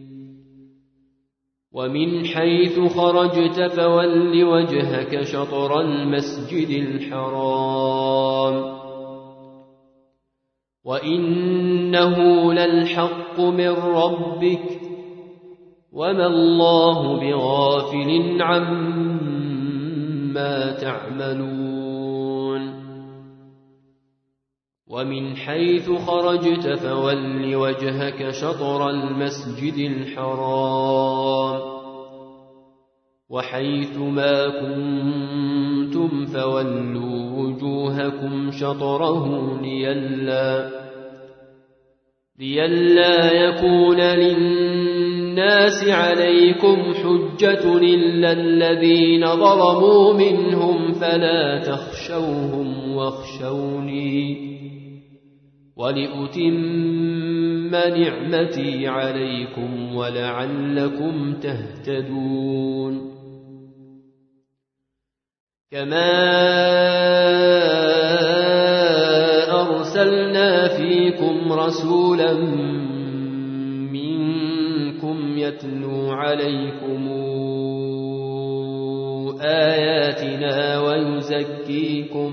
ومن حيث خرجت فول وجهك شطر المسجد الحرام وإنه للحق من ربك وما الله بغافل عما تعملون ومن حيث خرجت فول وجهك شطر المسجد الحرام وحيث ما كنتم فولوا وجوهكم شطره لئلا لئلا يكون للناس عليكم حجة إلا الذين ظلموا منهم فلا تخشوهم واخشوني ولأتم نعمتي عليكم ولعلكم تهتدون كما أرسلنا فيكم رسولا منكم يتلو عليكم آياتنا ويزكيكم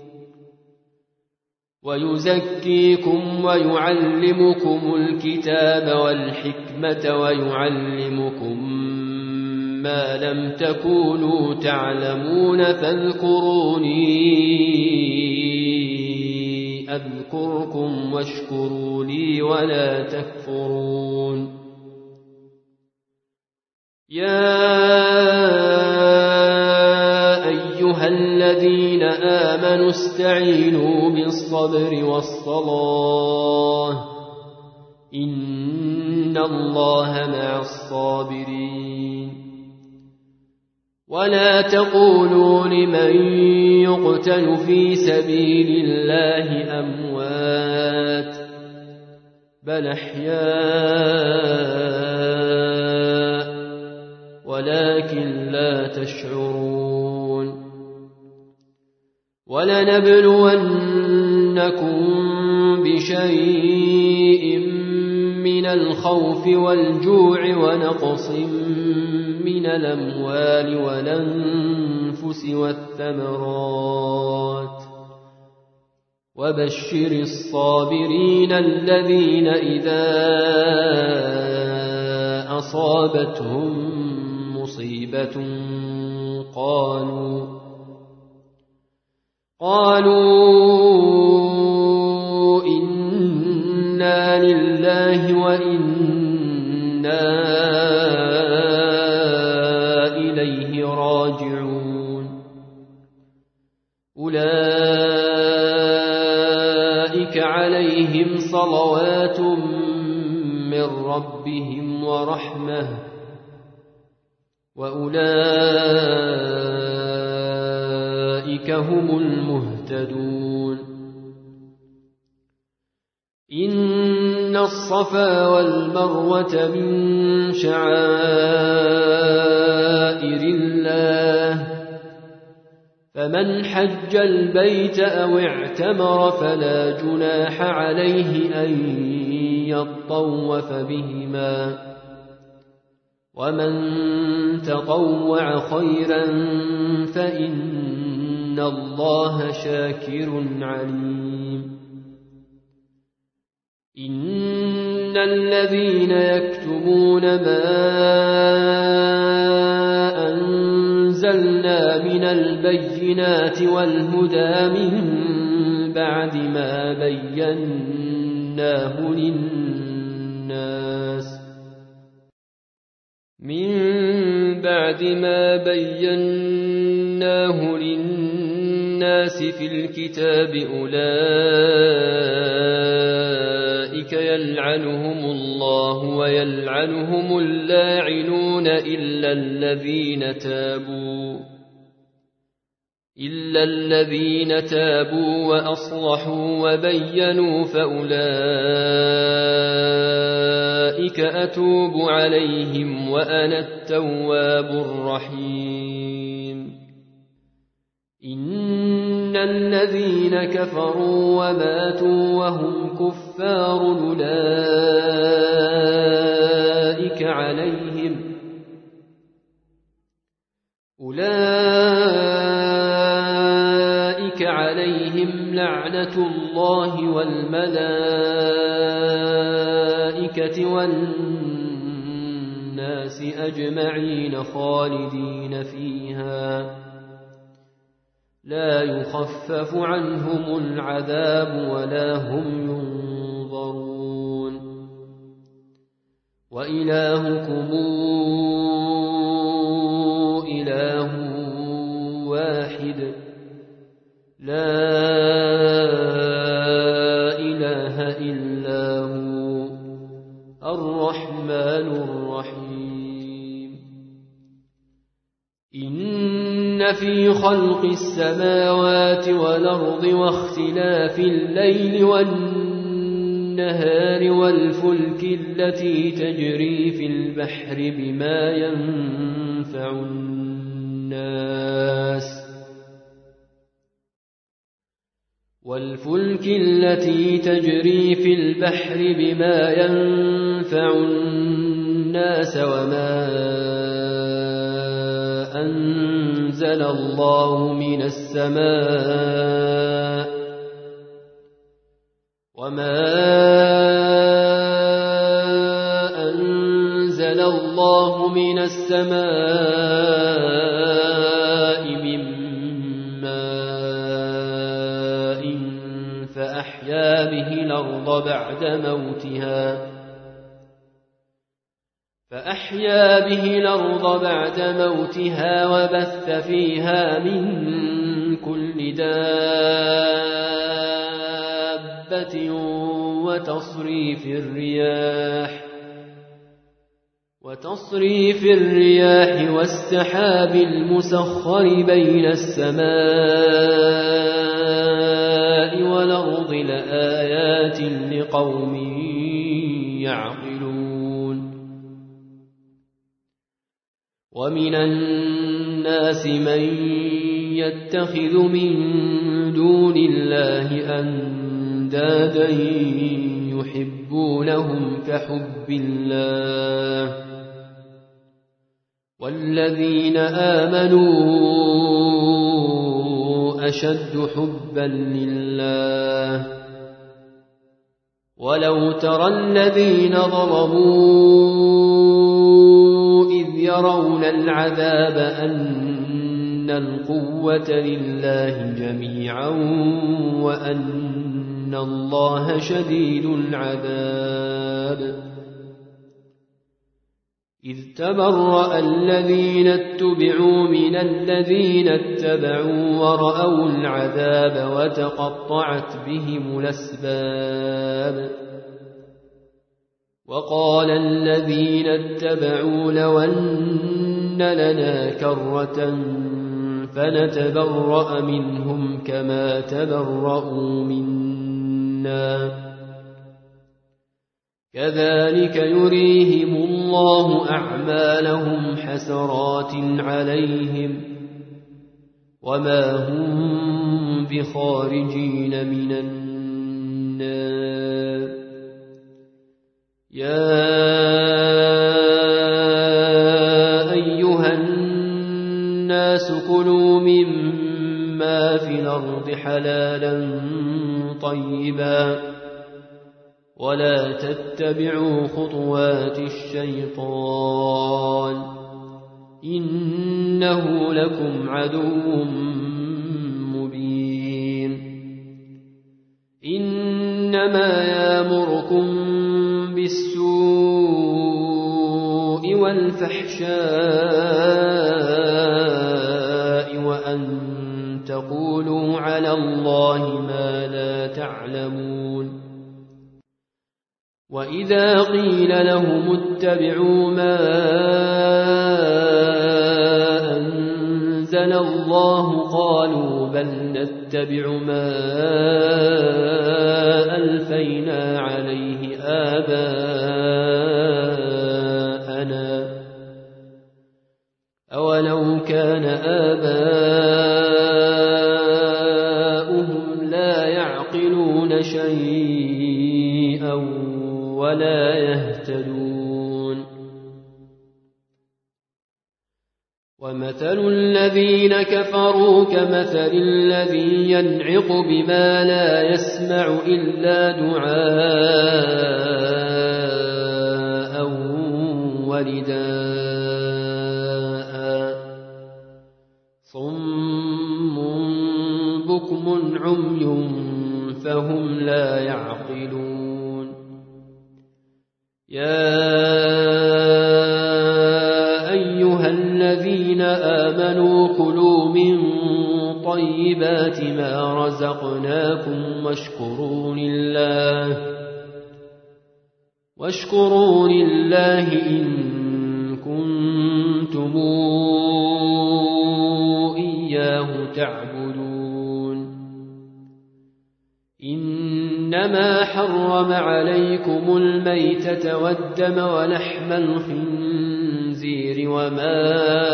ويزكيكم ويعلمكم الكتاب والحكمة ويعلمكم ما لم تكونوا تعلمون فاذكروني أذكركم واشكروا لي ولا تكفرون يا أيها الذين آمنوا استعينوا بالصبر والصلاة إن الله مع الصابرين ولا تقولوا لمن يقتل في سبيل الله أموات بل أحياء ولكن لا تشعرون ولنبلونكم بشيء من الخوف والجوع ونقص من الأموال والأنفس والثمرات وبشر الصابرين الذين إذا أصابتهم مصيبة قالوا قالوا إنا لله وإنا إليه راجعون أولئك عليهم صلوات من ربهم ورحمة وأولئك هم المهتدون إن الصفا والمروة من شعائر الله فمن حج البيت أو اعتمر فلا جناح عليه أن يطوف بهما ومن تطوع خيرا فإن الله شاكر عليم إن الذين يكتمون ما أنزلنا من البينات والهدى من بعد ما بيناه للناس من بعد ما بيناه للناس في الكتاب أولئك يلعنهم الله ويلعنهم اللاعنون إلا الذين تابوا إلا الذين تابوا وأصلحوا وبينوا فأولئك أتوب عليهم وأنا التواب الرحيم إن الذين كفروا وماتوا وهم كفار أولئك عليهم أولئك عليهم لعنة الله والملائكة والناس أجمعين خالدين فيها لا يخفف عنهم العذاب ولا هم ينظرون وإلهكم إله واحد لا إله إلا هو الرحمن الرحيم إن في خلق السماوات والأرض واختلاف الليل والنهار والفلك التي تجري في البحر بما ينفع الناس والفلك التي تجري في البحر بما ينفع الناس وما أنزل الله من السماء وما أنزل الله من السماء من ماء فأحيا به الأرض بعد موتها فأحيا به الأرض بعد موتها وبث فيها من كل دابة وتصريف الرياح وتصريف الرياح والسحاب المسخر بين السماء والأرض لآيات لقوم يعقلون ومن الناس من يتخذ من دون الله أندادا يحبونهم كحب الله والذين آمنوا أشد حبا لله ولو ترى الذين ظلموا إذ يرون العذاب أن القوة لله جميعا وأن الله شديد العذاب إذ تبرأ الذين اتبعوا من الذين اتبعوا ورأوا العذاب وتقطعت بهم الأسباب وقال الذين اتبعوا لو أن لنا كرة فنتبرأ منهم كما تبرأوا منا كذلك يريهم الله أعمالهم حسرات عليهم وما هم بخارجين من النار يا أيها الناس كلوا مما في الأرض حلالا طيبا ولا تتبعوا خطوات الشيطان إنه لكم عدو مبين إنما يأمركم بالسوء والفحشاء وأن تقولوا على الله ما لا تعلمون وإذا قيل لهم اتبعوا ما أنزل الله قالوا بل نتبع ما ألفينا عليه آباءنا أولو كان آباؤهم لا يعقلون شيئا ولا يهتدون ومثل الذين كفروا كمثل الذي ينعق بما لا يسمع إلا دعاء ونداء صم بكم عمي فهم لا يعقلون يا أيها الذين آمنوا كلوا من طيبات ما رزقناكم واشكروا لله واشكروا لله إن كنتم إياه تعبدون إنما حرم عليكم الميتة والدم ولحم الخنزير وما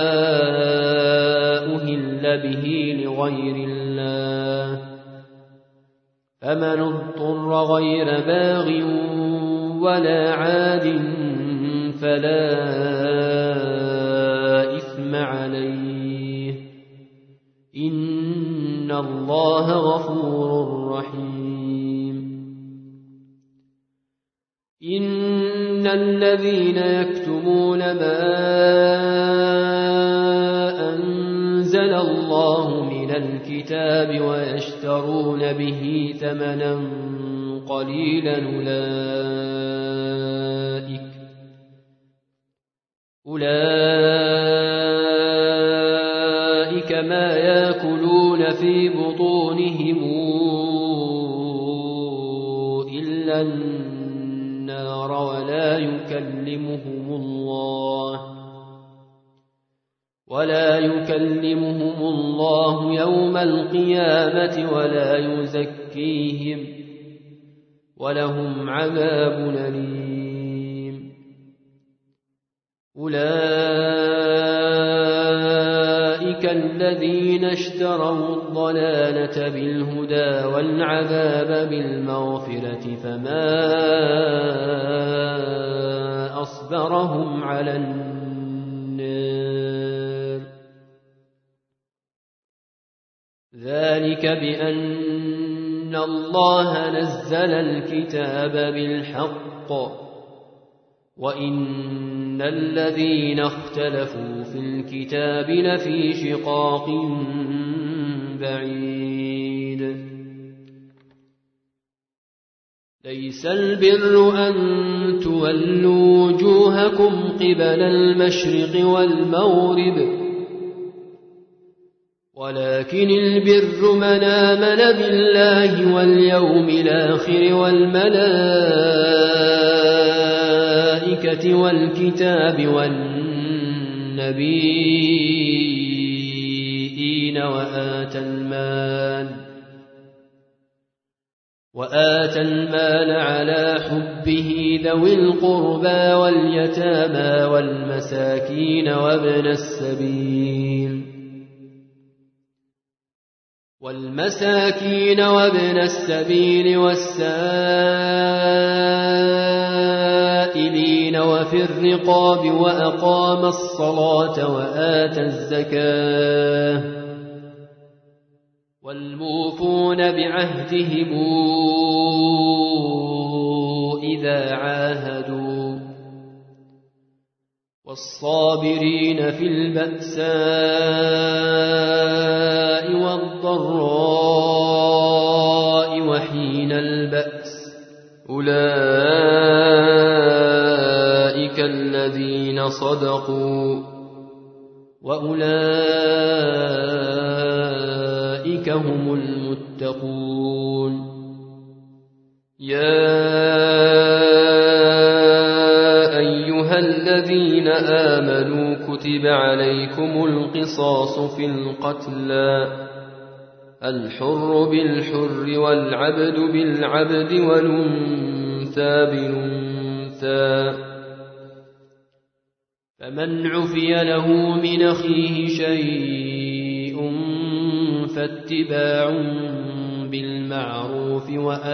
أهل به لغير الله فمن اضطر غير باغ ولا عاد فلا إثم عليه إن الله غفور رحيم إن الذين يكتمون ما أنزل الله من الكتاب ويشترون به ثمنا قليلا أولئك أولئك ما يأكلون في بطونهم إلا النار ولا يكلمهم الله ولا يكلمهم الله يوم القيامة ولا يزكيهم ولهم عذاب أليم أولئك أولئك الذين اشتروا الضلالة بالهدى والعذاب بالمغفرة فما أصبرهم على النار ذلك بأن الله نزل الكتاب بالحق وإن الذين اختلفوا في الكتاب لفي شقاق بعيد ليس البر أن تولوا وجوهكم قبل المشرق والمغرب ولكن البر من آمن بالله واليوم الآخر والملائكة والكتاب والنبيين وآتى المال وآتى المال على حبه ذوي القربى واليتامى والمساكين وابن السبيل والمساكين وابن السبيل والسائلين وفي الرقاب وأقام الصلاة وآتى الزكاة والموفون بعهدهم إذا عاهدوا والصابرين في البأساء والضراء وحين البأس أولئك الذين صدقوا وأولئك هم المتقون يا أيها الذين آمنوا كتب عليكم القصاص في القتلى الحر بالحر والعبد بالعبد والأنثى بالأنثى فمن عفي له من أخيه شيء فاتباع بالمعروف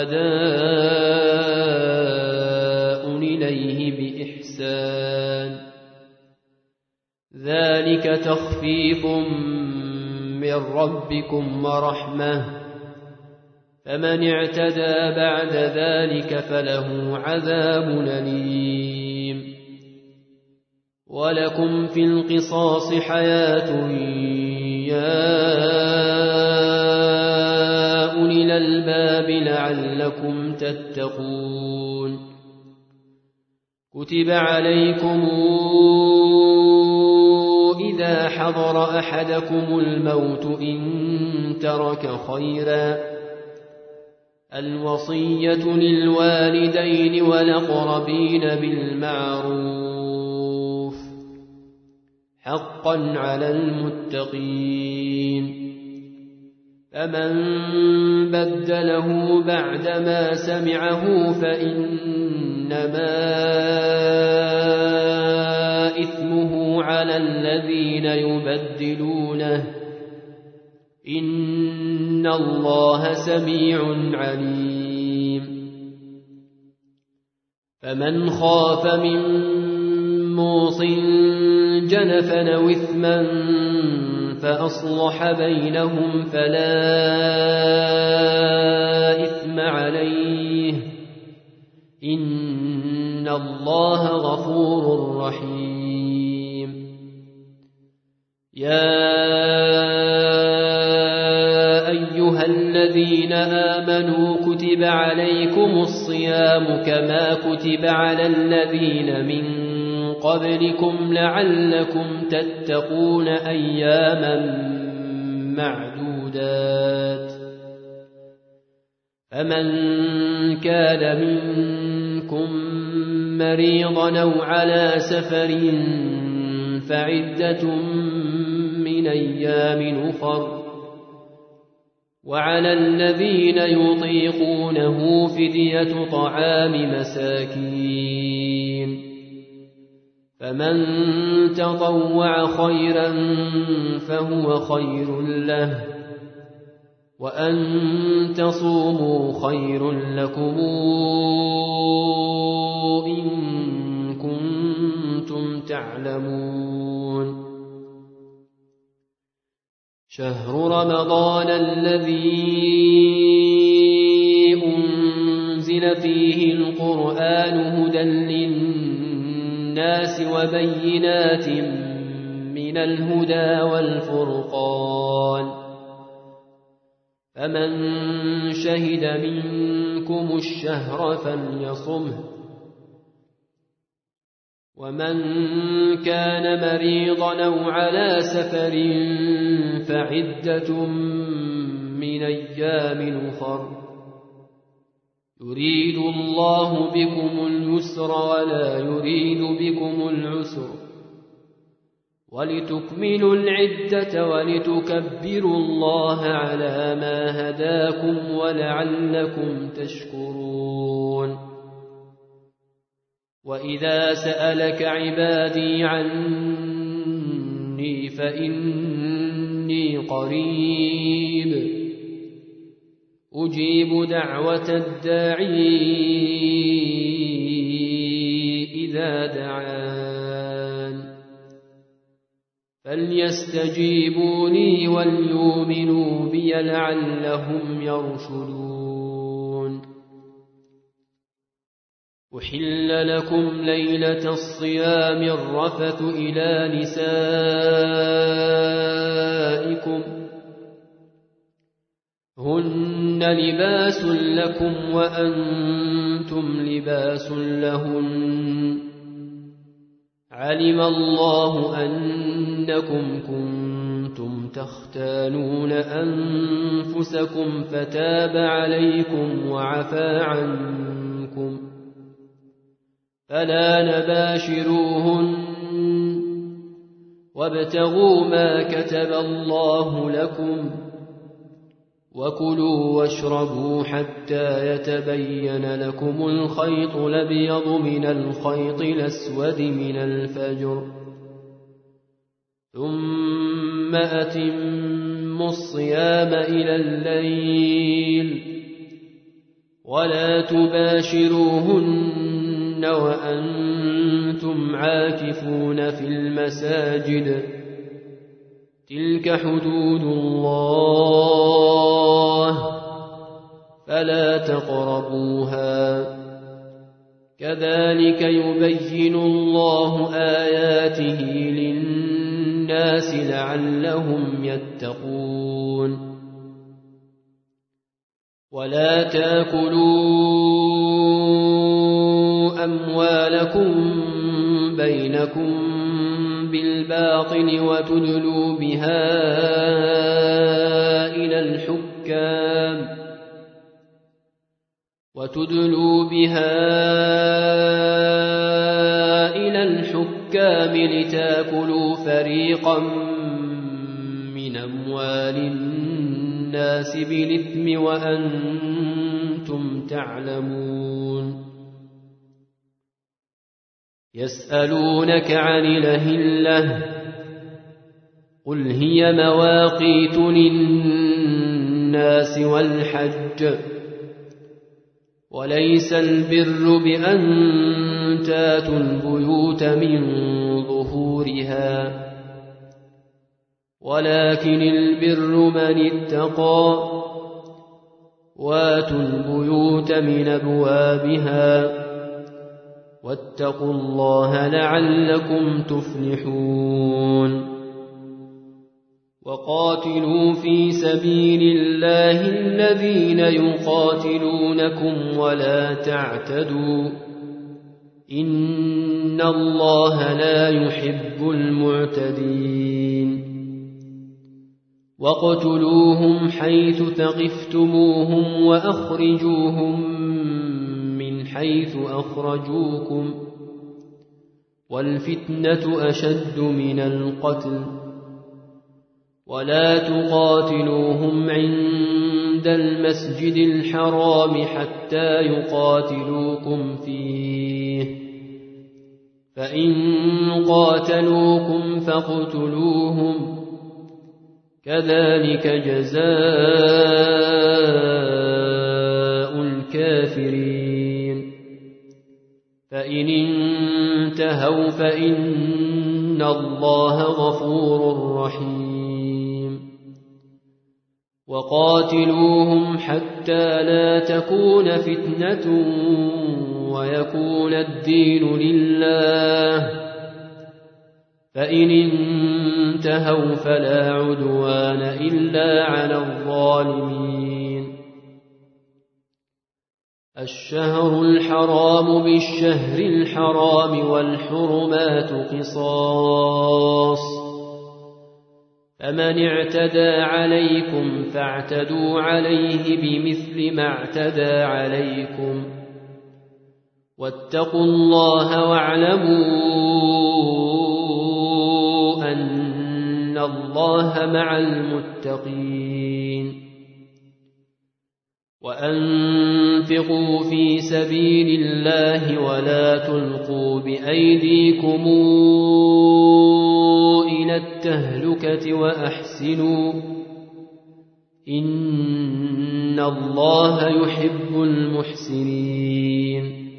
وأداء إليه بإحسان ذلك تخفيف من ربكم ورحمة فمن اعتدى بعد ذلك فله عذاب أليم ولكم في القصاص حياة يا أولي الألباب لعلكم تتقون كتب عليكم إذا حضر أحدكم الموت إن ترك خيرا الوصية للوالدين والأقربين بالمعروف حقا على المتقين فمن بدله بعدما سمعه فإنما إثمه على الذين يبدلونه إن الله سميع عليم فمن خاف من موص جنفا أو إثما فأصلح بينهم فلا إثم عليه إن الله غفور رحيم يا أيها الذين آمنوا كتب عليكم الصيام كما كتب على الذين من قبلكم لعلكم تتقون أياما معدودات فمن كان منكم مريضا أو على سفر فعدة من أيام أخر وعلى الذين يطيقونه فدية طعام مساكين فمن تطوع خيرا فهو خير له وأن تصوموا خير لكم إن كنتم تعلمون شهر رمضان الذي أنزل فيه القرآن هدى للناس وبينات من الهدى والفرقان فمن شهد منكم الشهر فليصمه ومن كان مريضا أو على سفر فعدة من أيام أخر يريد الله بكم اليسر ولا يريد بكم العسر ولتكملوا العدة ولتكبروا الله على ما هداكم ولعلكم تشكرون وإذا سألك عبادي عني فإني قريب أجيب دعوة الداعي إذا دعان فليستجيبوا لي وليؤمنوا بي لعلهم يرشدون أحل لكم ليلة الصيام الرفث إلى نسائكم هن لباس لكم وأنتم لباس لهن علم الله أنكم كنتم تختانون أنفسكم فتاب عليكم وعفى عنكم فلا نباشروهن وابتغوا ما كتب الله لكم وكلوا واشربوا حتى يتبين لكم الخيط الأبيض من الخيط الأسود من الفجر ثم أتموا الصيام إلى الليل ولا تباشروهن وأنتم عاكفون في المساجد تلك حدود الله فلا تقربوها كذلك يبين الله آياته للناس لعلهم يتقون ولا تاكلوا أموالكم بينكم بالباطل وتدلوا بها إلى الحكام وتدلوا بها إلى الحكام لتاكلوا فريقا من أموال الناس بالإثم وأنتم تعلمون يسألونك عن الأهلة قل هي مواقيت للناس والحج وليس البر بأن تاتوا البيوت من ظهورها ولكن البر من اتقى واتوا البيوت من أبوابها واتقوا الله لعلكم تفلحون وقاتلوا في سبيل الله الذين يقاتلونكم ولا تعتدوا إن الله لا يحب المعتدين واقتلوهم حيث ثقفتموهم وأخرجوهم من حيث أخرجوكم والفتنة أشد من القتل ولا تقاتلوهم عند المسجد الحرام حتى يقاتلوكم فيه فإن قاتلوكم فاقتلوهم كذلك جزاء الكافرين فإن انتهوا فإن الله غفور رحيم وقاتلوهم حتى لا تكون فتنة ويكون الدين لله فإن انتهوا فلا عدوان إلا على الظالمين الشهر الحرام بالشهر الحرام والحرمات قصاص فمن اعتدى عليكم فاعتدوا عليه بمثل ما اعتدى عليكم واتقوا الله واعلموا أن الله مع المتقين وأنفقوا في سبيل الله ولا تلقوا بأيديكم إلى التهلكة وأحسنوا إن الله يحب المحسنين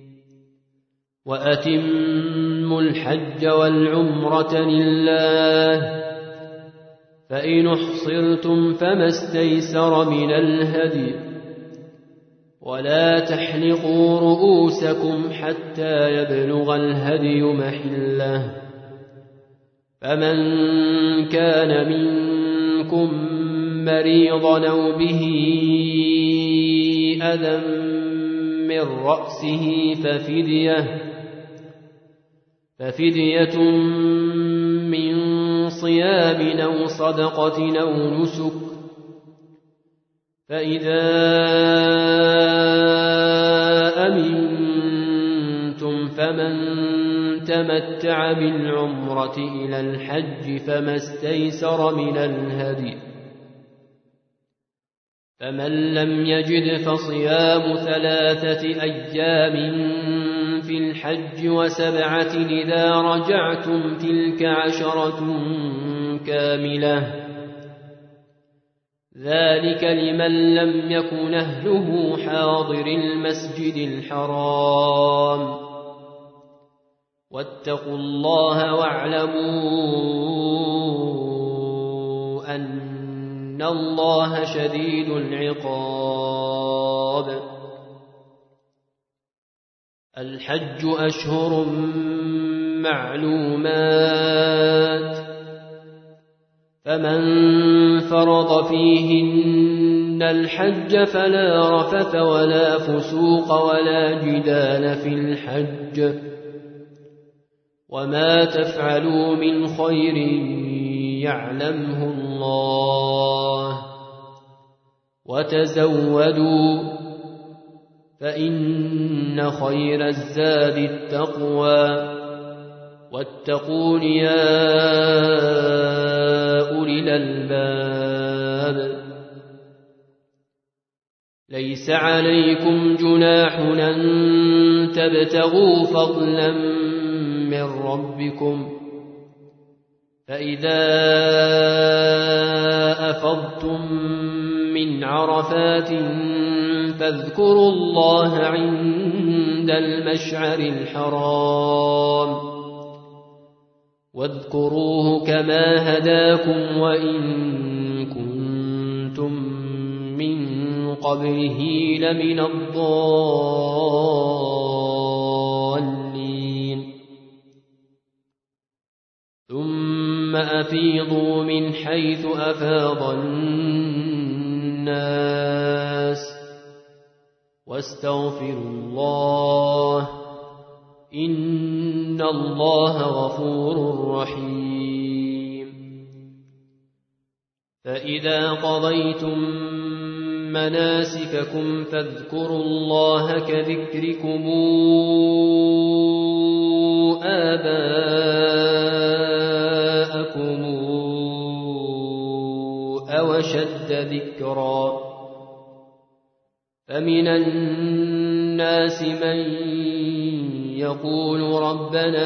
وأتموا الحج والعمرة لله فإن احصرتم فما استيسر من الهدي ولا تحلقوا رؤوسكم حتى يبلغ الهدي محله فمن كان منكم مريضا أو به أذى من رأسه ففدية ففدية من صيام أو صدقة أو نسك فإذا أمنتم فمن تمتع بالعمرة إلى الحج فما استيسر من الهدي فمن لم يجد فصيام ثلاثة أيام في الحج وسبعة إذا رجعتم تلك عشرة كاملة ذلك لمن لم يكن أهله حاضر المسجد الحرام واتقوا الله واعلموا أن الله شديد العقاب الحج أشهر معلومات فمن فرض فيهن الحج فلا رفث ولا فسوق ولا جدال في الحج وما تفعلوا من خير يعلمه الله وتزودوا فإن خير الزاد التقوى واتقون يا أولي الألباب ليس عليكم جناح أن تبتغوا فضلا من ربكم فإذا أفضتم من عرفات فاذكروا الله عند المشعر الحرام واذكروه كما هداكم وإن كنتم من قبله لمن الضالين ثم أفيضوا من حيث أفاض الناس واستغفروا الله إن الله غفور رحيم فإذا قضيتم مناسككم فاذكروا الله كذكركم آباءكم أو أشد ذكرا فمن الناس من يقول ربنا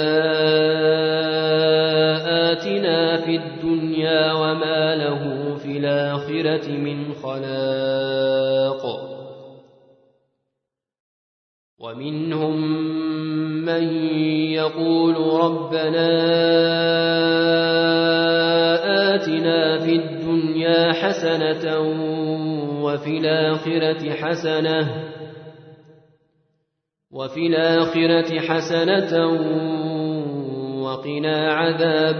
آتنا في الدنيا وما له في الآخرة من خلاق ومنهم من يقول ربنا آتنا في الدنيا حسنة وفي الآخرة حسنة وفي الآخرة حسنة وقنا عذاب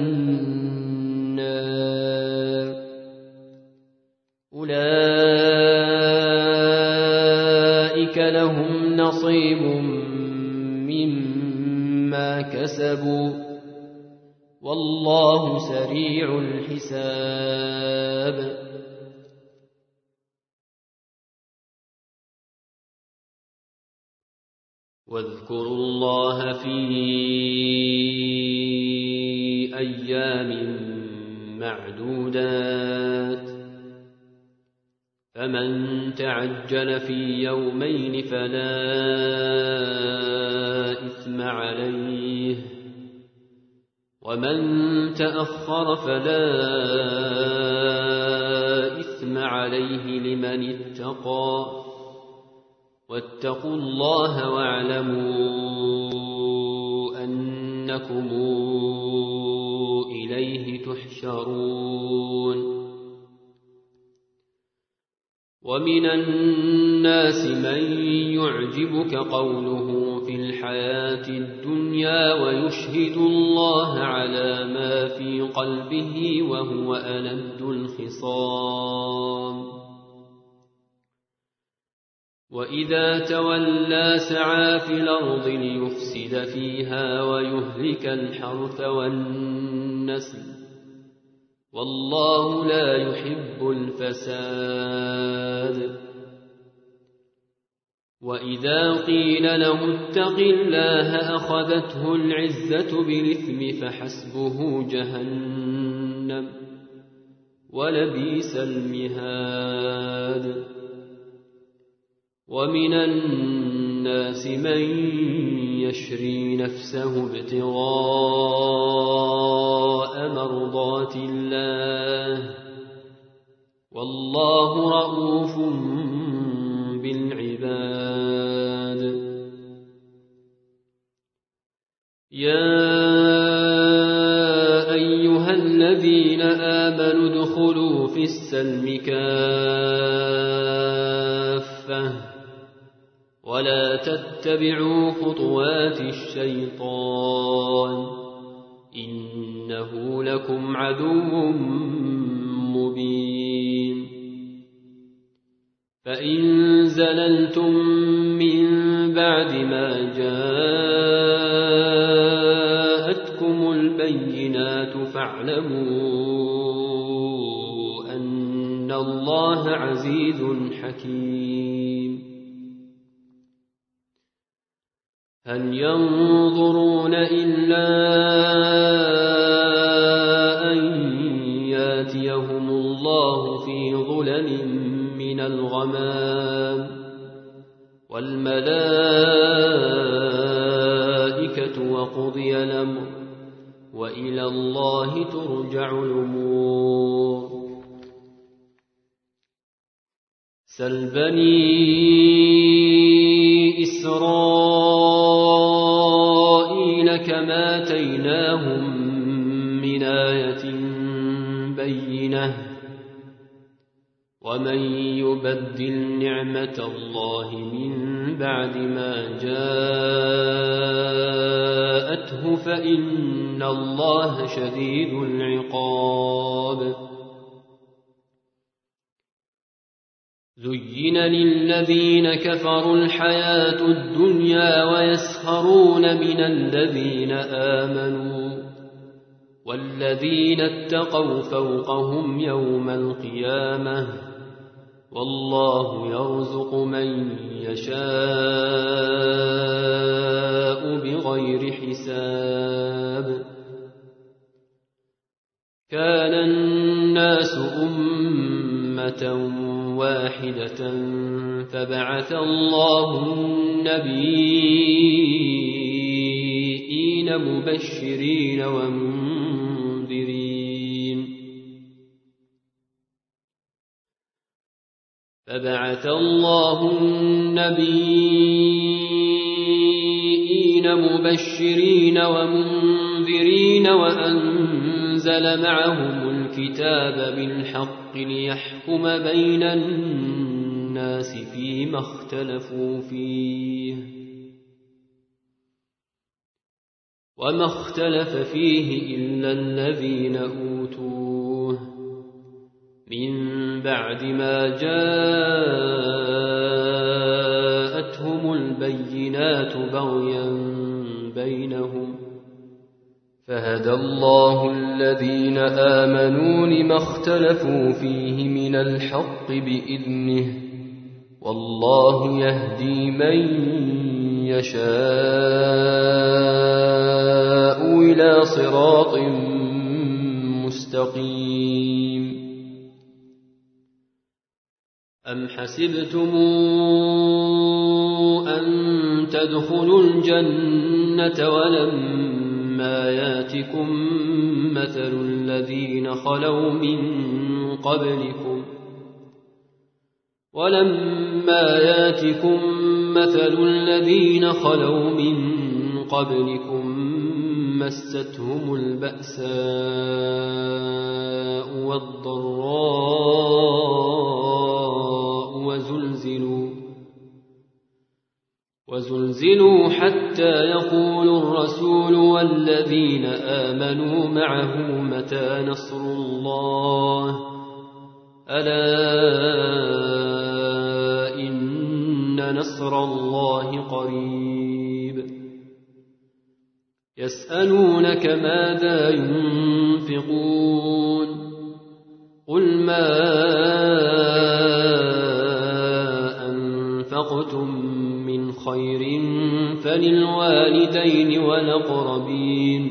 النار أولئك لهم نصيب مما كسبوا والله سريع الحساب واذكروا الله في أيام معدودات فمن تعجل في يومين فلا إثم عليه ومن تأخر فلا إثم عليه لمن اتقى واتقوا الله واعلموا أنكم إليه تحشرون ومن الناس من يعجبك قوله في الحياة الدنيا ويشهد الله على ما في قلبه وهو ألد الخصام وإذا تولى سعى في الأرض ليفسد فيها ويهلك الحرث والنسل والله لا يحب الفساد وإذا قيل له اتق الله أخذته العزة بالإثم فحسبه جهنم ولبئس المهاد ومن الناس من يشري نفسه ابتغاء مرضات الله والله رؤوف بالعباد يا أيها الذين آمنوا ادخلوا في السلم كافة ولا تتبعوا خطوات الشيطان إنه لكم عدو مبين فإن زللتم من بعد ما جاءتكم البينات فاعلموا أن الله عزيز حكيم هل ينظرون إلا أن ياتيهم الله في ظلل من الغمام والملائكة وقضي الأمر وإلى الله ترجع الأمور سل بني إسرائيل كما آتيناهم من آية بينة ومن يبدل نعمة الله من بعد ما جاءته فإن الله شديد العقاب زين للذين كفروا الحياة الدنيا ويسخرون من الذين آمنوا والذين اتقوا فوقهم يوم القيامة والله يرزق من يشاء بغير حساب كان الناس أمة واحدة فبعث الله النبيين مبشرين ومنذرين فبعث الله النبيين مبشرين ومنذرين وأنزل معهم الكتاب بالحق ليحكم بين الناس فيما اختلفوا فيه وما اختلف فيه إلا الذين أوتوه من بعد ما جاءتهم البينات بغيا بينهم فهدى الله الذين آمنوا لما اختلفوا فيه من الحق بإذنه والله يهدي من يشاء إلى صراط مستقيم أم حسبتم أن تدخلوا الجنة ولما ياتكم مثل الذين خلوا من قبلكم ولما ياتكم مثل الذين خلوا من قبلكم مستهم البأساء والضراء وزلزلوا وزلزلوا حتى يقول الرسول والذين آمنوا معه متى نصر الله ألا إن نصر الله قريب يسألونك ماذا ينفقون قل ما أنفقتم من خير فللوالدين والأقربين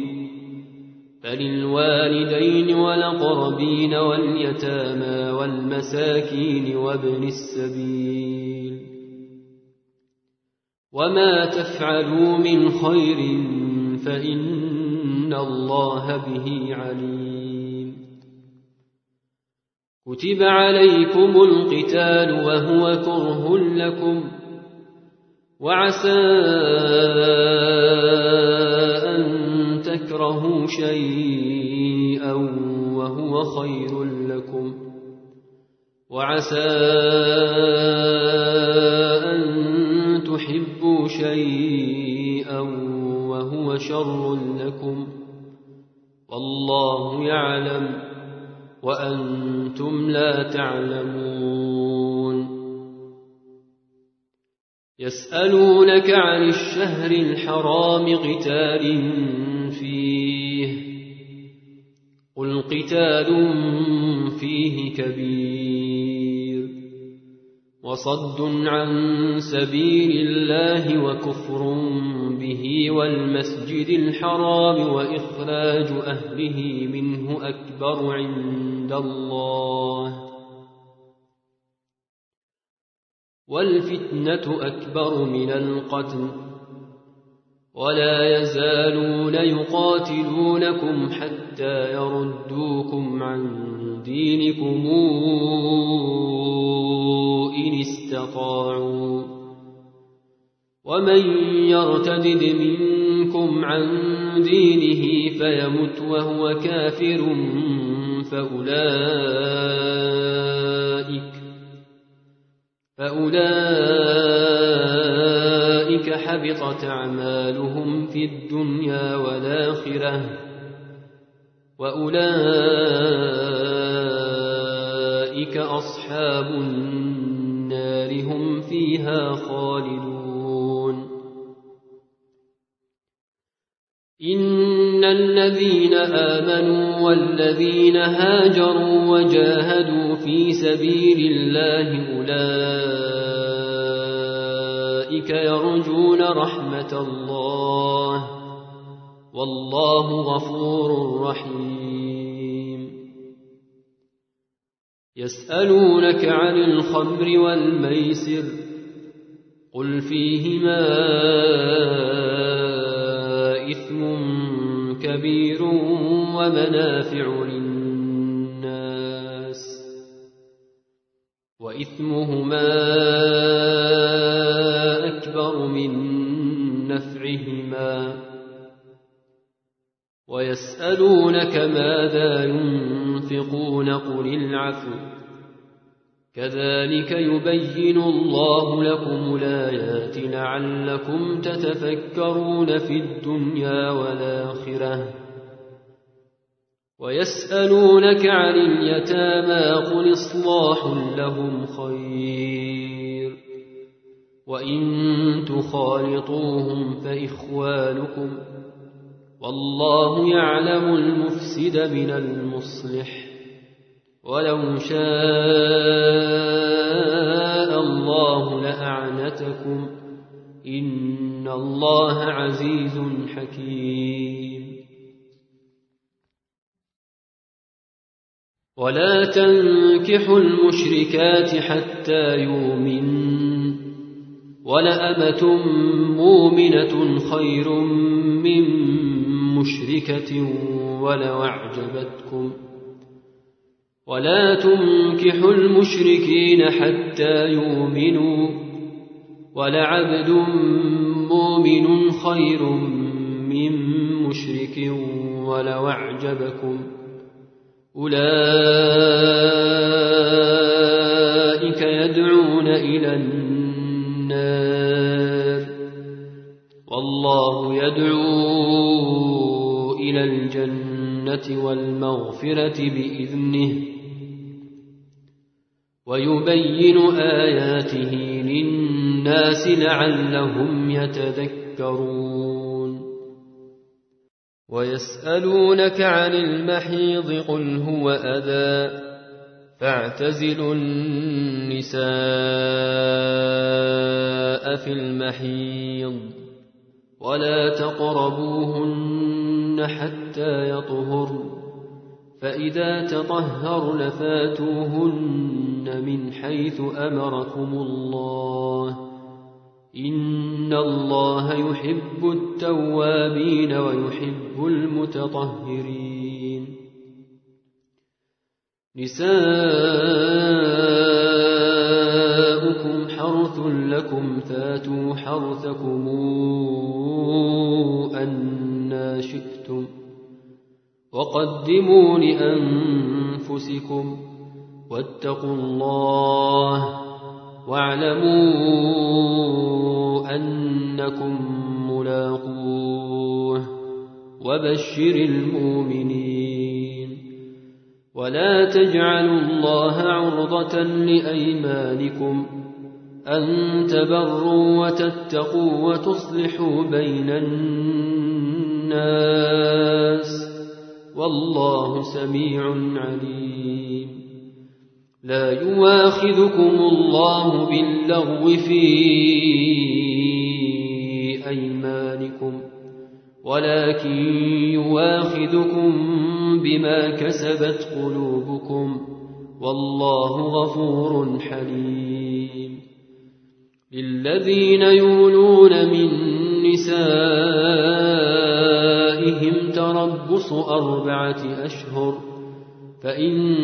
فللوالدين والأقربين واليتامى والمساكين وابن السبيل وما تفعلوا من خير فإن الله به عليم كتب عليكم القتال وهو كره لكم وعسى أن تكرهوا شيئا وهو خير لكم وعسى أن تحبوا شيئا وهو شر لكم والله يعلم وأنتم لا تعلمون يسألونك عن الشهر الحرام قتال فيه قل قتال فيه كبير وصد عن سبيل الله وكفر به والمسجد الحرام وإخراج أهله منه أكبر عند الله والفتنة أكبر من القتل ولا يزالون يقاتلونكم حتى يردوكم عن دينكم إن استطاعوا ومن يرتد منكم عن دينه فيمت وهو كافر فأولئك فأولئك حبطت أعمالهم في الدنيا والآخرة وأولئك أصحاب النار هم فيها خالدون إن الذين آمنوا والذين هاجروا وجاهدوا في سبيل الله أولئك يرجون رحمة الله والله غفور رحيم يسألونك عن الخمر والميسر قل فيهما إثم كبير ومنافع للناس وإثمهما أكبر من نفعهما ويسألونك ماذا ينفقون قل العفو كذلك يبين الله لكم الآيات لعلكم تتفكرون في الدنيا والآخرة ويسألونك عن اليتامى قل إصلاح لهم خير وإن تخالطوهم فإخوانكم والله يعلم المفسد من المصلح ولو شاء الله لأعنتكم إن الله عزيز حكيم ولا تنكحوا المشركات حتى يؤمنوا ولأمة مؤمنة خير من مشركة ولو أعجبتكم ولا تنكحوا المشركين حتى يؤمنوا ولعبد مؤمن خير من مشرك ولو أعجبكم أولئك يدعون إلى النار والله يدعو إلى الجنة والمغفرة بإذنه ويبين آياته للناس لعلهم يتذكرون ويسألونك عن المحيض قل هو أذى فاعتزلوا النساء في المحيض ولا تقربوهن حتى يطهرن فإذا تطهرن فاتوهن من حيث أمركم الله إن الله يحب التوابين ويحب المتطهرين نساؤكم حرث لكم فاتوا حرثكم أنى شئتم وقدموا لأنفسكم واتقوا الله واعلموا أنكم ملاقوه وبشر المؤمنين ولا تجعلوا الله عرضة لأيمانكم أن تبروا وتتقوا وتصلحوا بين الناس والله سميع عليم لا يواخذكم الله باللغو في أيمانكم ولكن يواخذكم بما كسبت قلوبكم والله غفور حليم للذين يولون من نسائهم تربص أربعة أشهر فإن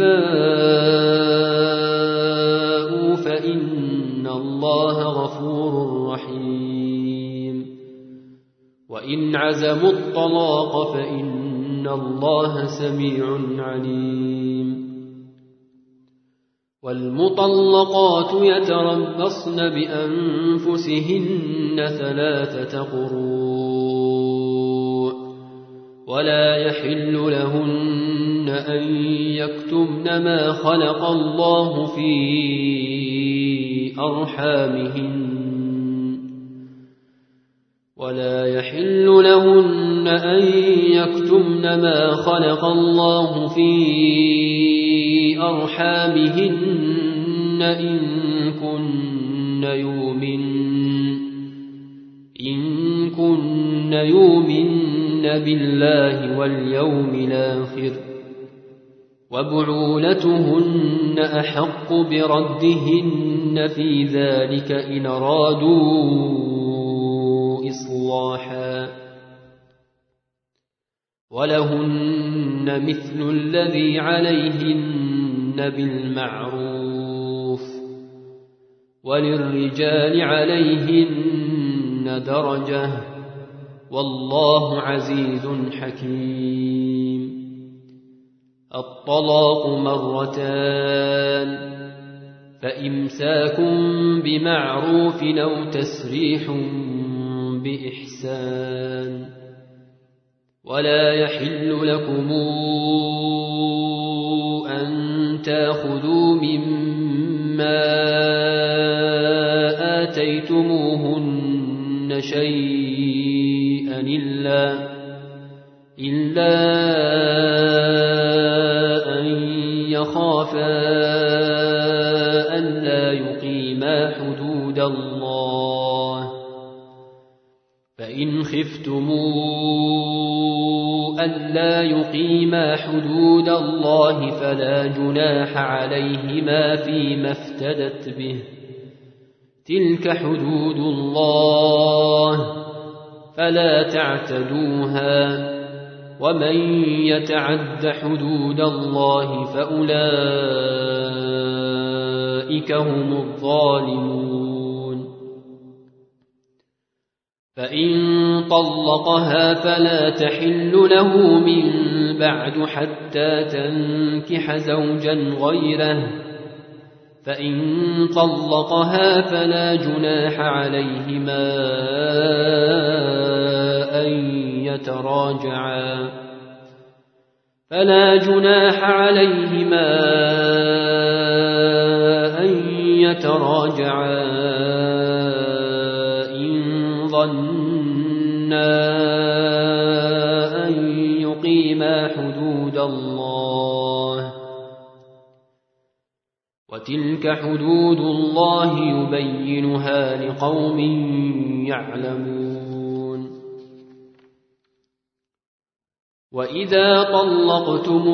فاءوا فإن الله غفور رحيم وإن عزموا الطلاق فإن الله سميع عليم والمطلقات يتربصن بأنفسهن ثلاثة قروء ولا يحل لهن أن يكتمن ما خلق الله في أرحامهن ولا يحل لهن أن يكتمن ما خلق الله في أرحامهن إن كن يؤمن إن كن يؤمن بالله واليوم الآخر وبعولتهن أحق بردهن في ذلك إن أرادوا إصلاحا ولهن مثل الذي عليهن بالمعروف وللرجال عليهن درجة والله عزيز حكيم. الطلاق مرتان فإمساك بمعروف أو تسريح بإحسان ولا يحل لكم أن تأخذوا مما آتيتموهن شيئا إلا إلا أن يخافا ألا يقيما حدود الله فإن خفتموا ألا يقيما حدود الله فلا جناح عليهما فيما افتدت به تلك حدود الله فلا تعتدوها ومن يتعد حدود الله فأولئك هم الظالمون. فإن طلقها فلا تحل له من بعد حتى تنكح زوجا غيره فإن طلقها فلا جناح عليهما أن يتراجعا فلا جناح عليهما أن يتراجعا إن ظنا أن يقيما حدود الله وتلك حدود الله يبينها لقوم يعلمون. وإذا طلقتم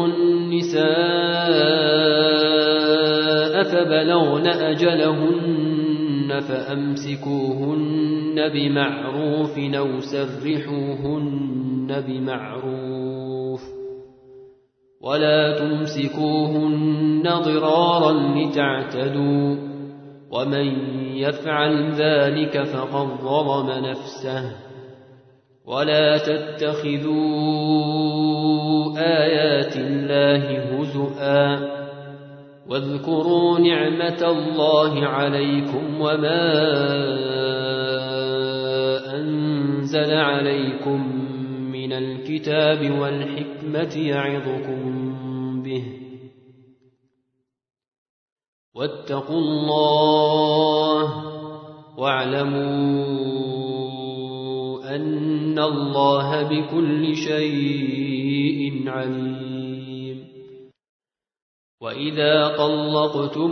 النساء فبلغن أجلهن فأمسكوهن بمعروف أو سرحوهن بمعروف ولا تمسكوهن ضرارا لتعتدوا ومن يفعل ذلك فقد ظلم نفسه ولا تتخذوا آيات الله هزؤا واذكروا نعمة الله عليكم وما أنزل عليكم من الكتاب والحكمة يعظكم به واتقوا الله واعلموا أن الله بكل شيء عليم. وإذا طلقتم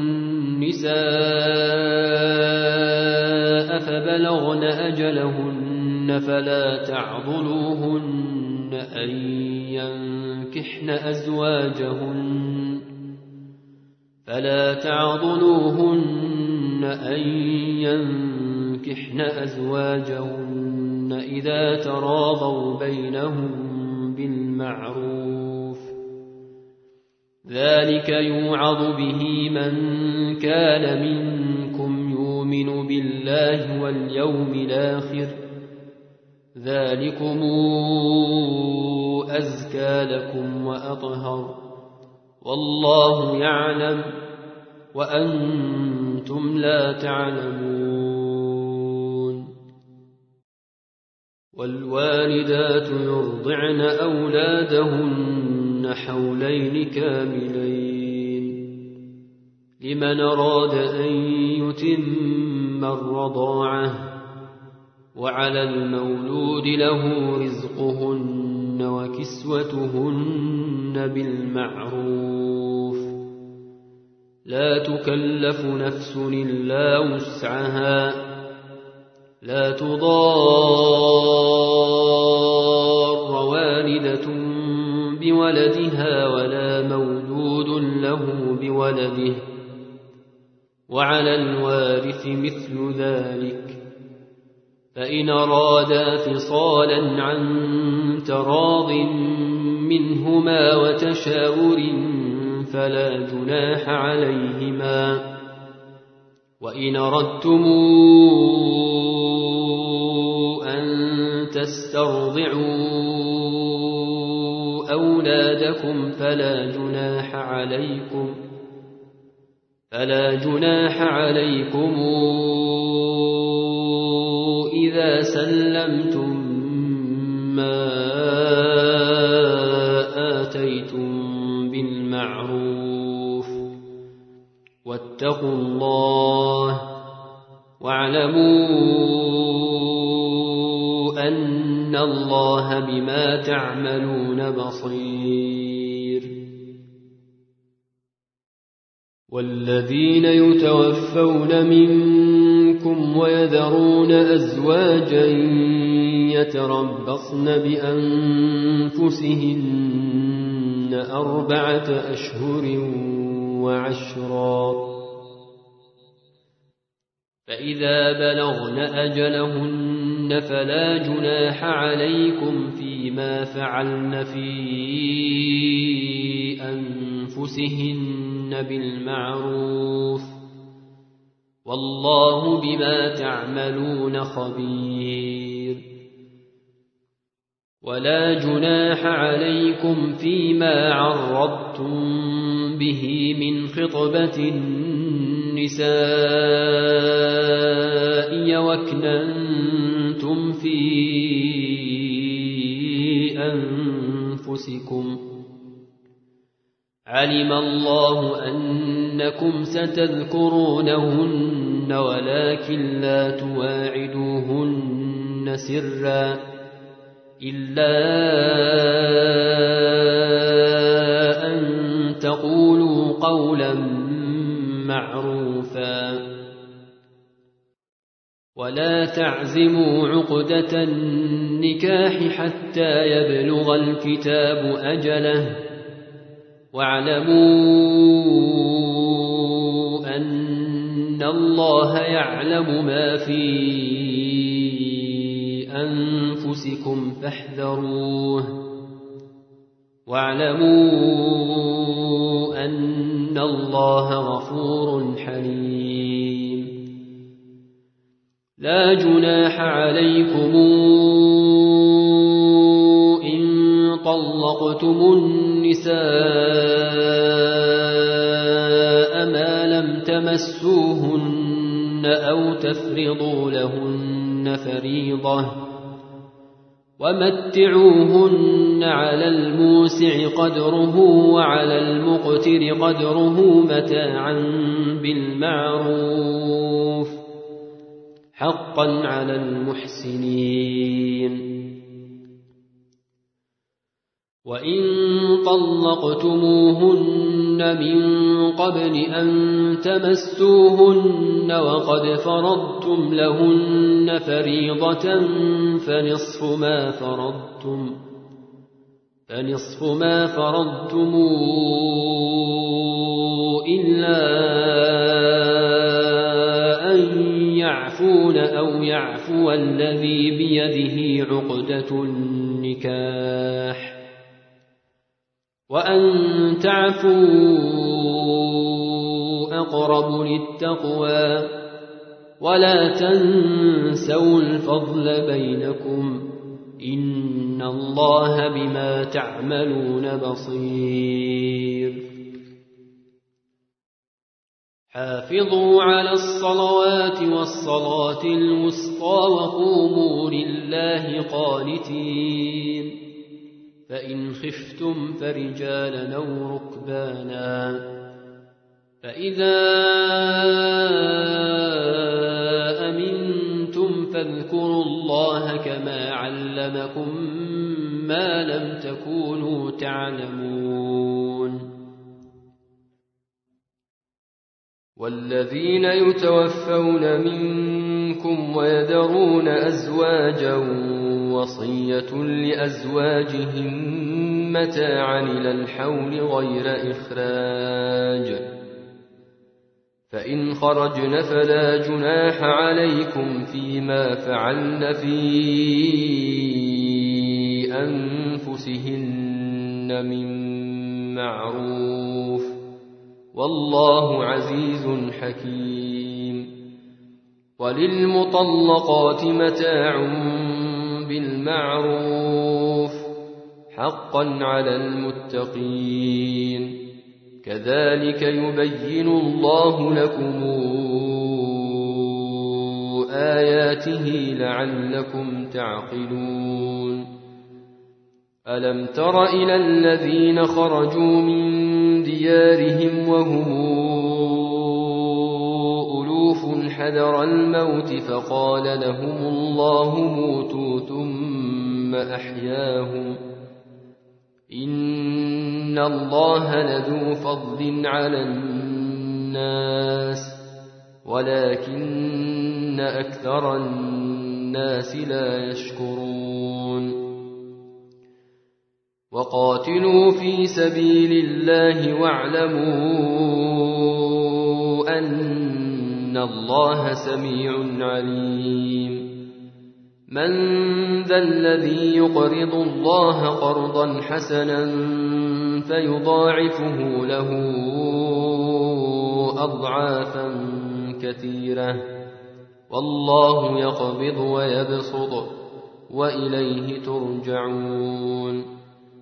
النساء فبلغن أجلهن فلا تعضلوهن أن ينكحن أزواجهن فلا تعضلوهن أن ينكحن أزواجهن إذا تراضوا بينهم بالمعروف ذلك يوعظ به من كان منكم يؤمن بالله واليوم الآخر ذلكم أزكى لكم وأطهر والله يعلم وأنتم لا تعلمون. والوالدات يرضعن أولادهن حولين كاملين لمن أراد أن يتم الرضاعة وعلى المولود له رزقهن وكسوتهن بالمعروف لا تكلف نفس إلا وسعها لا تضار والدة بولدها ولا مولود له بولده، وعلى الوارث مثل ذلك، فإن أرادا فصالا عن تراض منهما وتشاور فلا جناح عليهما. وإن أردتم أن تسترضعوا أولادكم فلا جناح عليكم فلا جناح عليكم إذا سلمتم ما آتيتم بالمعروف، واتقوا الله واعلموا أن الله بما تعملون بصير. والذين يتوفون منكم ويذرون أزواجا يتربصن بأنفسهن أربعة أشهر وعشرا، فإذا بلغن أجلهن فلا جناح عليكم فيما فعلن في أنفسهن بالمعروف، والله بما تعملون خبير. ولا جناح عليكم فيما عرضتم به من خطبة النساء وأكننتم في أنفسكم، علم الله أنكم ستذكرونهن ولكن لا تواعدوهن سرا إلا أن تقولوا قولا معروفا. ولا تعزموا عقدة النكاح حتى يبلغ الكتاب أجله، واعلموا أن الله يعلم ما في أنفسكم فاحذروه، واعلموا أن الله غفور حليم. لا جناح عليكم إن طلقتم النساء ما لم تمسوهن أو تفرضوا لهن فريضة، ومتعوهن على الموسع قدره وعلى المقتر قدره متاعا بالمعروف، حقا على المحسنين. وإن طلقتموهن من قبل أن تمسوهن وقد فرضتم لهن فريضة فنصف ما فرضتم فنصف ما فرضتم إلا أن يعفون أو يعفو الذي بيده عقدة النكاح، وأن تعفوا أقرب للتقوى، ولا تنسوا الفضل بينكم، إن الله بما تعملون بصير. حافظوا على الصلوات والصلاة الوسطى وقوموا لله قانتين، فإن خفتم فرجالا أو ركبانا، فإذا أمنتم فاذكروا الله كما علمكم ما لم تكونوا تعلمون. والذين يتوفون منكم ويذرون أزواجا وصية لأزواجهم متاعا إلى الحول غير إخراج، فإن خرجن فلا جناح عليكم فيما فعلن في أنفسهن من معروف، والله عزيز حكيم. وللمطلقات متاع بالمعروف حقا على المتقين، كذلك يبين الله لكم آياته لعلكم تعقلون. ألم تر إلى الذين خرجوا من ديارهم وهم ألوف حذر الموت فقال لهم الله موتوا ثم أحياهم، إن الله لذو فضل على الناس ولكن أكثر الناس لا يشكرون. وقاتلوا في سبيل الله واعلموا أن الله سميع عليم. من ذا الذي يقرض الله قرضا حسنا فيضاعفه له أضعافا كثيرة، والله يقبض ويبسط وإليه ترجعون.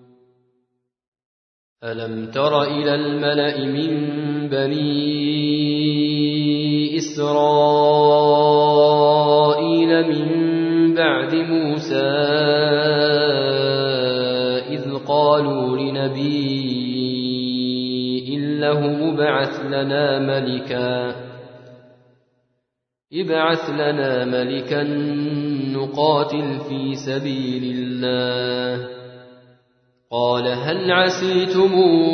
ألم تر إلى الملأ من بني إسرائيل من بعد موسى إذ قالوا لنبي له ابعث لنا ملكا ابعث لنا ملكا نقاتل في سبيل الله، قال هل عسيتم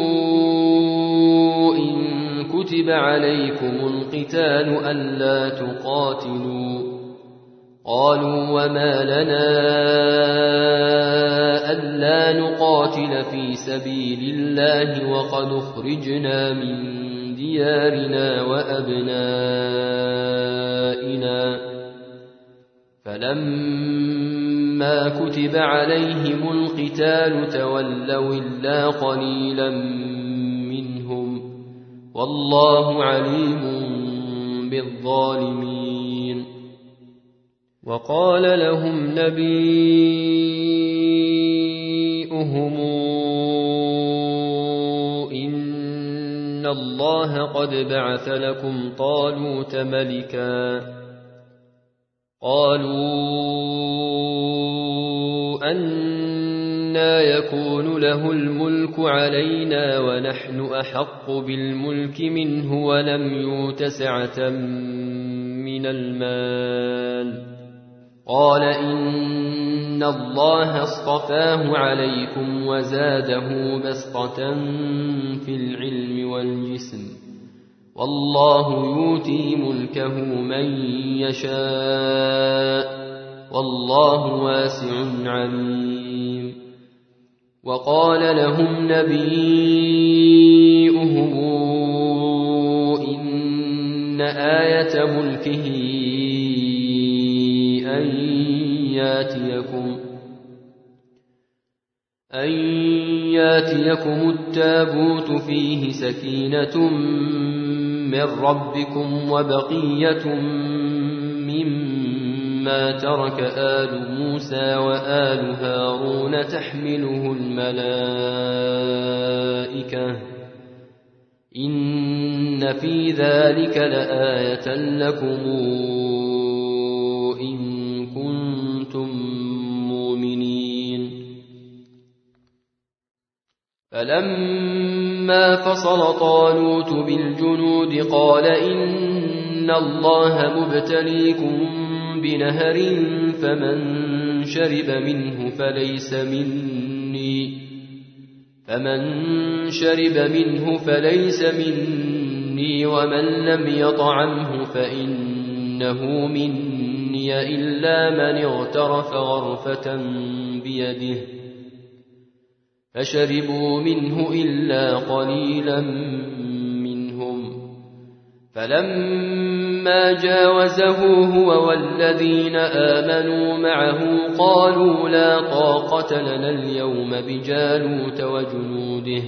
إن كتب عليكم القتال ألا تقاتلوا؟ قالوا وما لنا ألا نقاتل في سبيل الله وقد اخرجنا من ديارنا وأبنائنا، فلما كتب عليهم القتال تولوا إلا قليلا منهم، والله عليم بالظالمين. وقال لهم نبيؤهم إن الله قد بعث لكم طالوت ملكا، قالوا أنى يكون له الملك علينا ونحن أحق بالملك منه ولم يؤت سعة من المال، قال إن الله اصطفاه عليكم وزاده بسطة في العلم والجسم، والله يؤتي ملكه من يشاء والله واسع عليم. وقال لهم نبيؤهم إن آية ملكه أن ياتيكم أن ياتيكم التابوت فيه سكينة من ربكم وبقية مما ترك آل موسى وآل هارون تحمله الملائكة، إن في ذلك لآية لكم إن كنتم مؤمنين. فلما فصل طالوت بالجنود قال إن الله مبتليكم بنهر فمن شرب منه فليس مني فمن شرب منه فليس مني ومن لم يطعمه فإنه مني إلا من اغترف غرفة بيده فشربوا منه إلا قليلا منهم. فلما جاوزه هو والذين آمنوا معه قالوا لا طاقة لنا اليوم بجالوت وجنوده.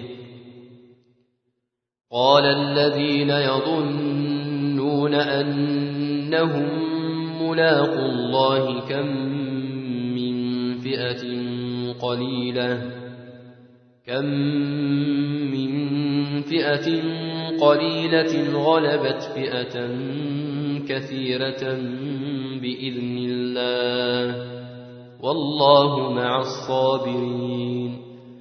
قال الذين يظنون أنهم ملاقوا الله كم من فئة قليلة كم من فئة قليلة غلبت فئة كثيرة بإذن الله والله مع الصابرين.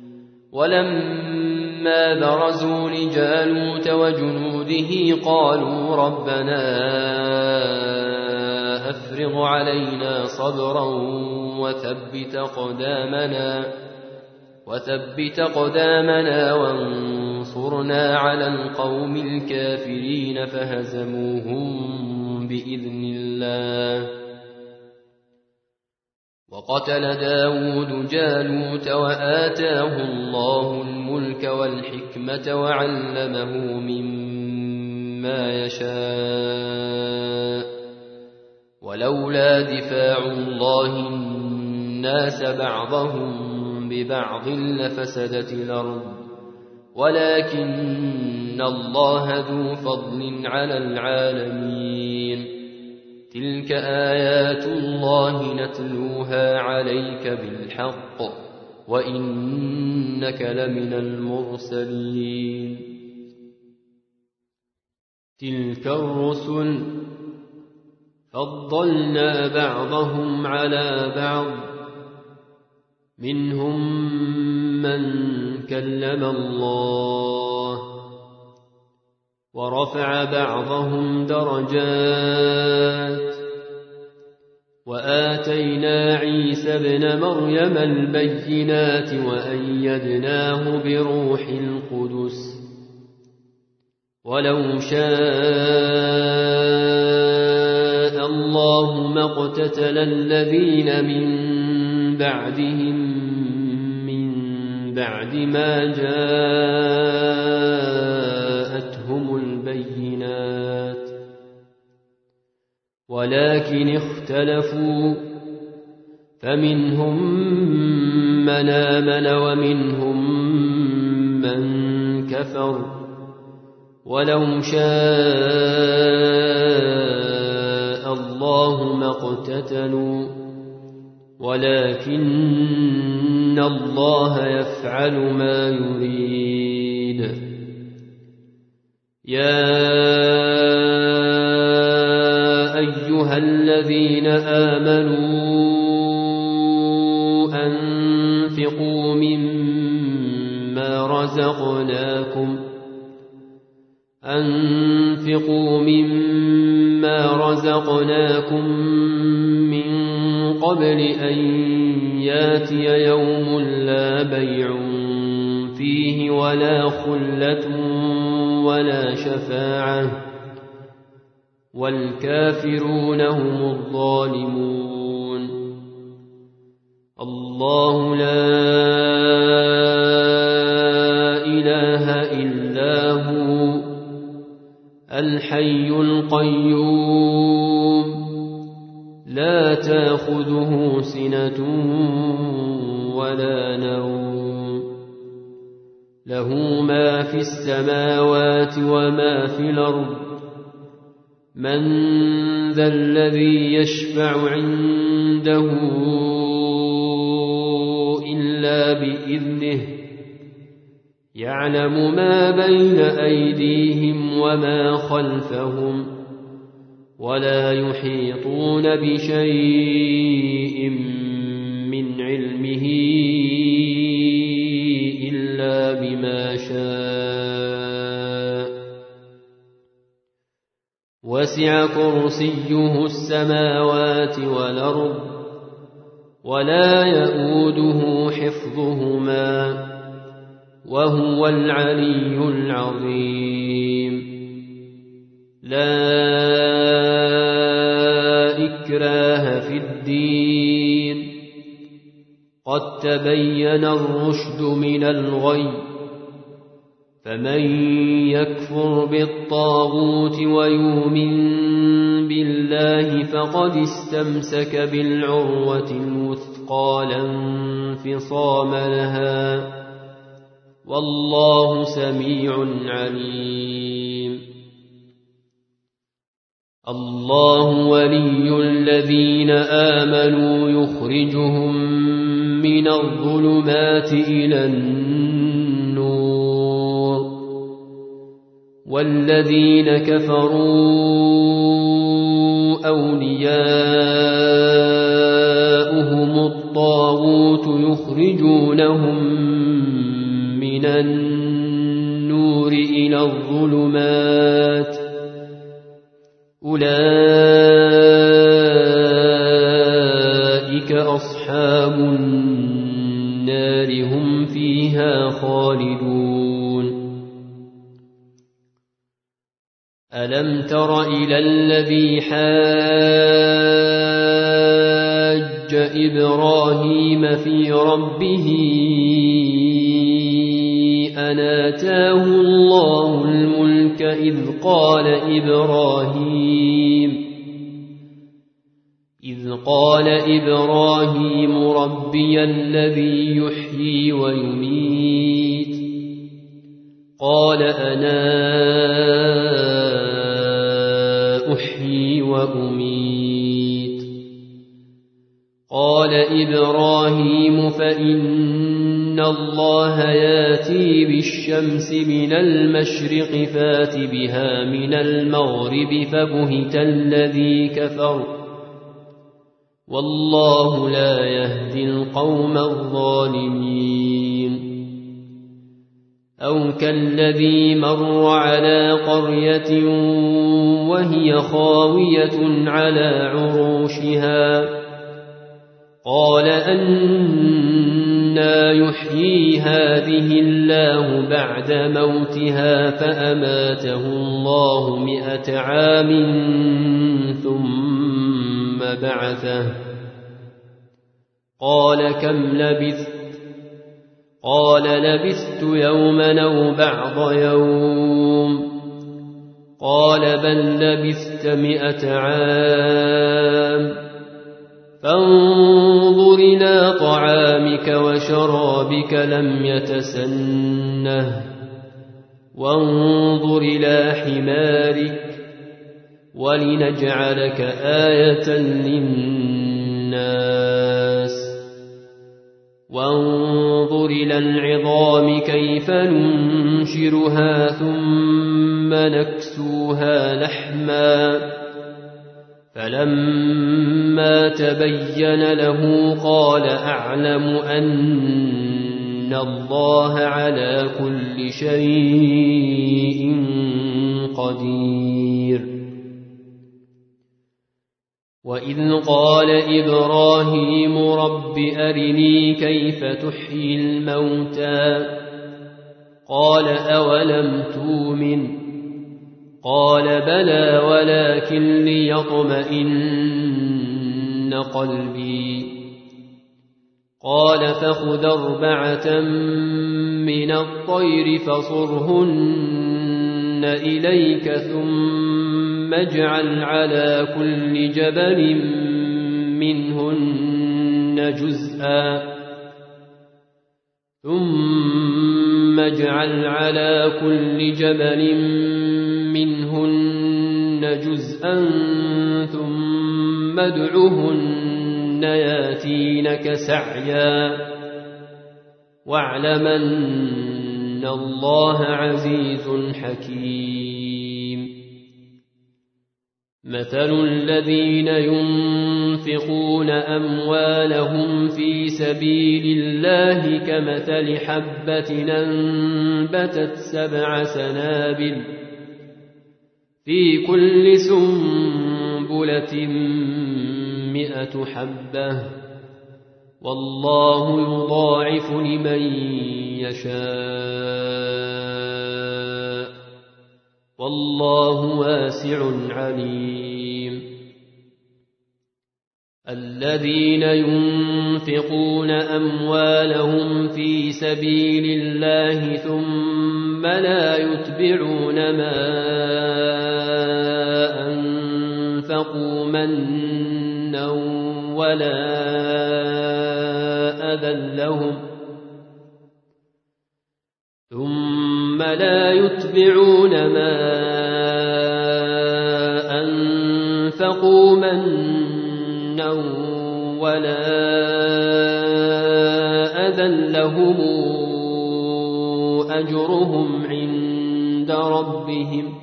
ولما برزوا لجالوت وجنوده قالوا ربنا أفرغ علينا صبرا وثبت قدامنا وثبت قدامنا وانصرنا على القوم الكافرين. فهزموهم بإذن الله. وقتل داود جالوت وآتاه الله الملك والحكمة وعلمه مما يشاء. ولولا دفاع الله الناس بعضهم ببعض لفسدت الأرض ولكن الله ذو فضل على العالمين. تلك آيات الله نتلوها عليك بالحق وإنك لمن المرسلين. تلك الرسل فضلنا بعضهم على بعض منهم من كلم الله ورفع بعضهم درجات. وآتينا عيسى ابن مريم البينات وأيدناه بروح القدس. ولو شاء الله ما اقتتل الذين من بعدهم من بعد ما جاءتهم البينات ولكن اختلفوا فمنهم من آمن ومنهم من كفر. ولو شاء الله ما اقتتلوا ولكن الله يفعل ما يريد. يا أيها الذين آمنوا أنفقوا مما رزقناكم أنفقوا مما رزقناكم من قبل أن ياتي يوم لا بيع فيه ولا خلة ولا شفاعة والكافرون هم الظالمون. الله لا إله إلا هو الحي القيوم لا تأخذه سنة ولا نوم له ما في السماوات وما في الأرض. من ذا الذي يشفع عنده إلا بإذنه يعلم ما بين أيديهم وما خلفهم ولا يحيطون بشيء من علمه إلا بما شاء. وسع كرسيه السماوات والأرض ولا يؤوده حفظهما وهو العلي العظيم. لا إكراه في الدين قد قد تبين الرشد من الغي فمن يكفر بالطاغوت ويؤمن بالله فقد استمسك بالعروة الوثقى لا انفصام لها والله سميع عليم. الله ولي الذين آمنوا يخرجهم من الظلمات إلى النور والذين كفروا أولياؤهم الطاغوت يخرجونهم من النور إلى الظلمات أولئك أصحاب النار هم فيها خالدون. ألم تر إلى الذي حاج إبراهيم في ربه أن آتاه الله الملك إذ قال إبراهيم إذ قال إبراهيم ربي الذي يحيي ويميت قال أنا أحيي وأميت قال إبراهيم فإن الله ياتي بالشمس من المشرق فات بها من المغرب فبهت الذي كفر والله لا يهدي القوم الظالمين. أو كالذي مر على قرية وهي خاوية على عروشها قال أنى يحيي هذه الله بعد موتها فأماته الله مئة عام ثم بعثه قال كم لبثت قال لبثت يوما أو بعض يوم قال بل لبثت مئة عام فانظر إلى طعامك وشرابك لم يتسنه وانظر إلى حمارك ولنجعلك آية للناس وانظر إلى العظام كيف ننشرها ثم نكسوها لحما فلما تبين له قال أعلم أن الله على كل شيء قدير. وإذ قال إبراهيم رب أرني كيف تحيي الموتى قال أولم تؤمن قال بلى ولكن ليطمئن قلبي قال فخذ أربعة من الطير فصرهن إليك ثم اجعل على كل جبل منهن جزءا ثم اجعل على كل جبل منهن جزءا ثم ادعهن ياتينك سعيا واعلم أن الله عزيز حكيم. مثل الذين ينفقون أموالهم في سبيل الله كمثل حبة أنبتت سبع سنابل في كل سنبلة مئة حبة والله يضاعف لمن يشاء والله واسع عليم. الذين ينفقون أموالهم في سبيل الله ثم لا يتبعون ما أنفقوا منا ولا أذى لهم ثم لا يتبعون ما أنفقوا منا ولا أذى لهم أجرهم عند ربهم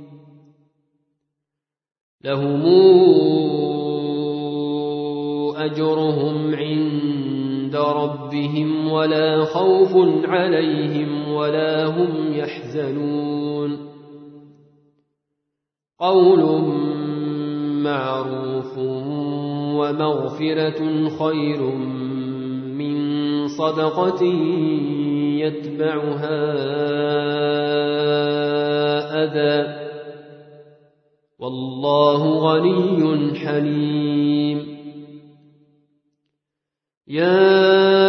لهم أجرهم عند ربهم ولا خوف عليهم ولا هم يحزنون قول معروف ومغفرة خير من صدقة يتبعها أذى والله غني حليم يا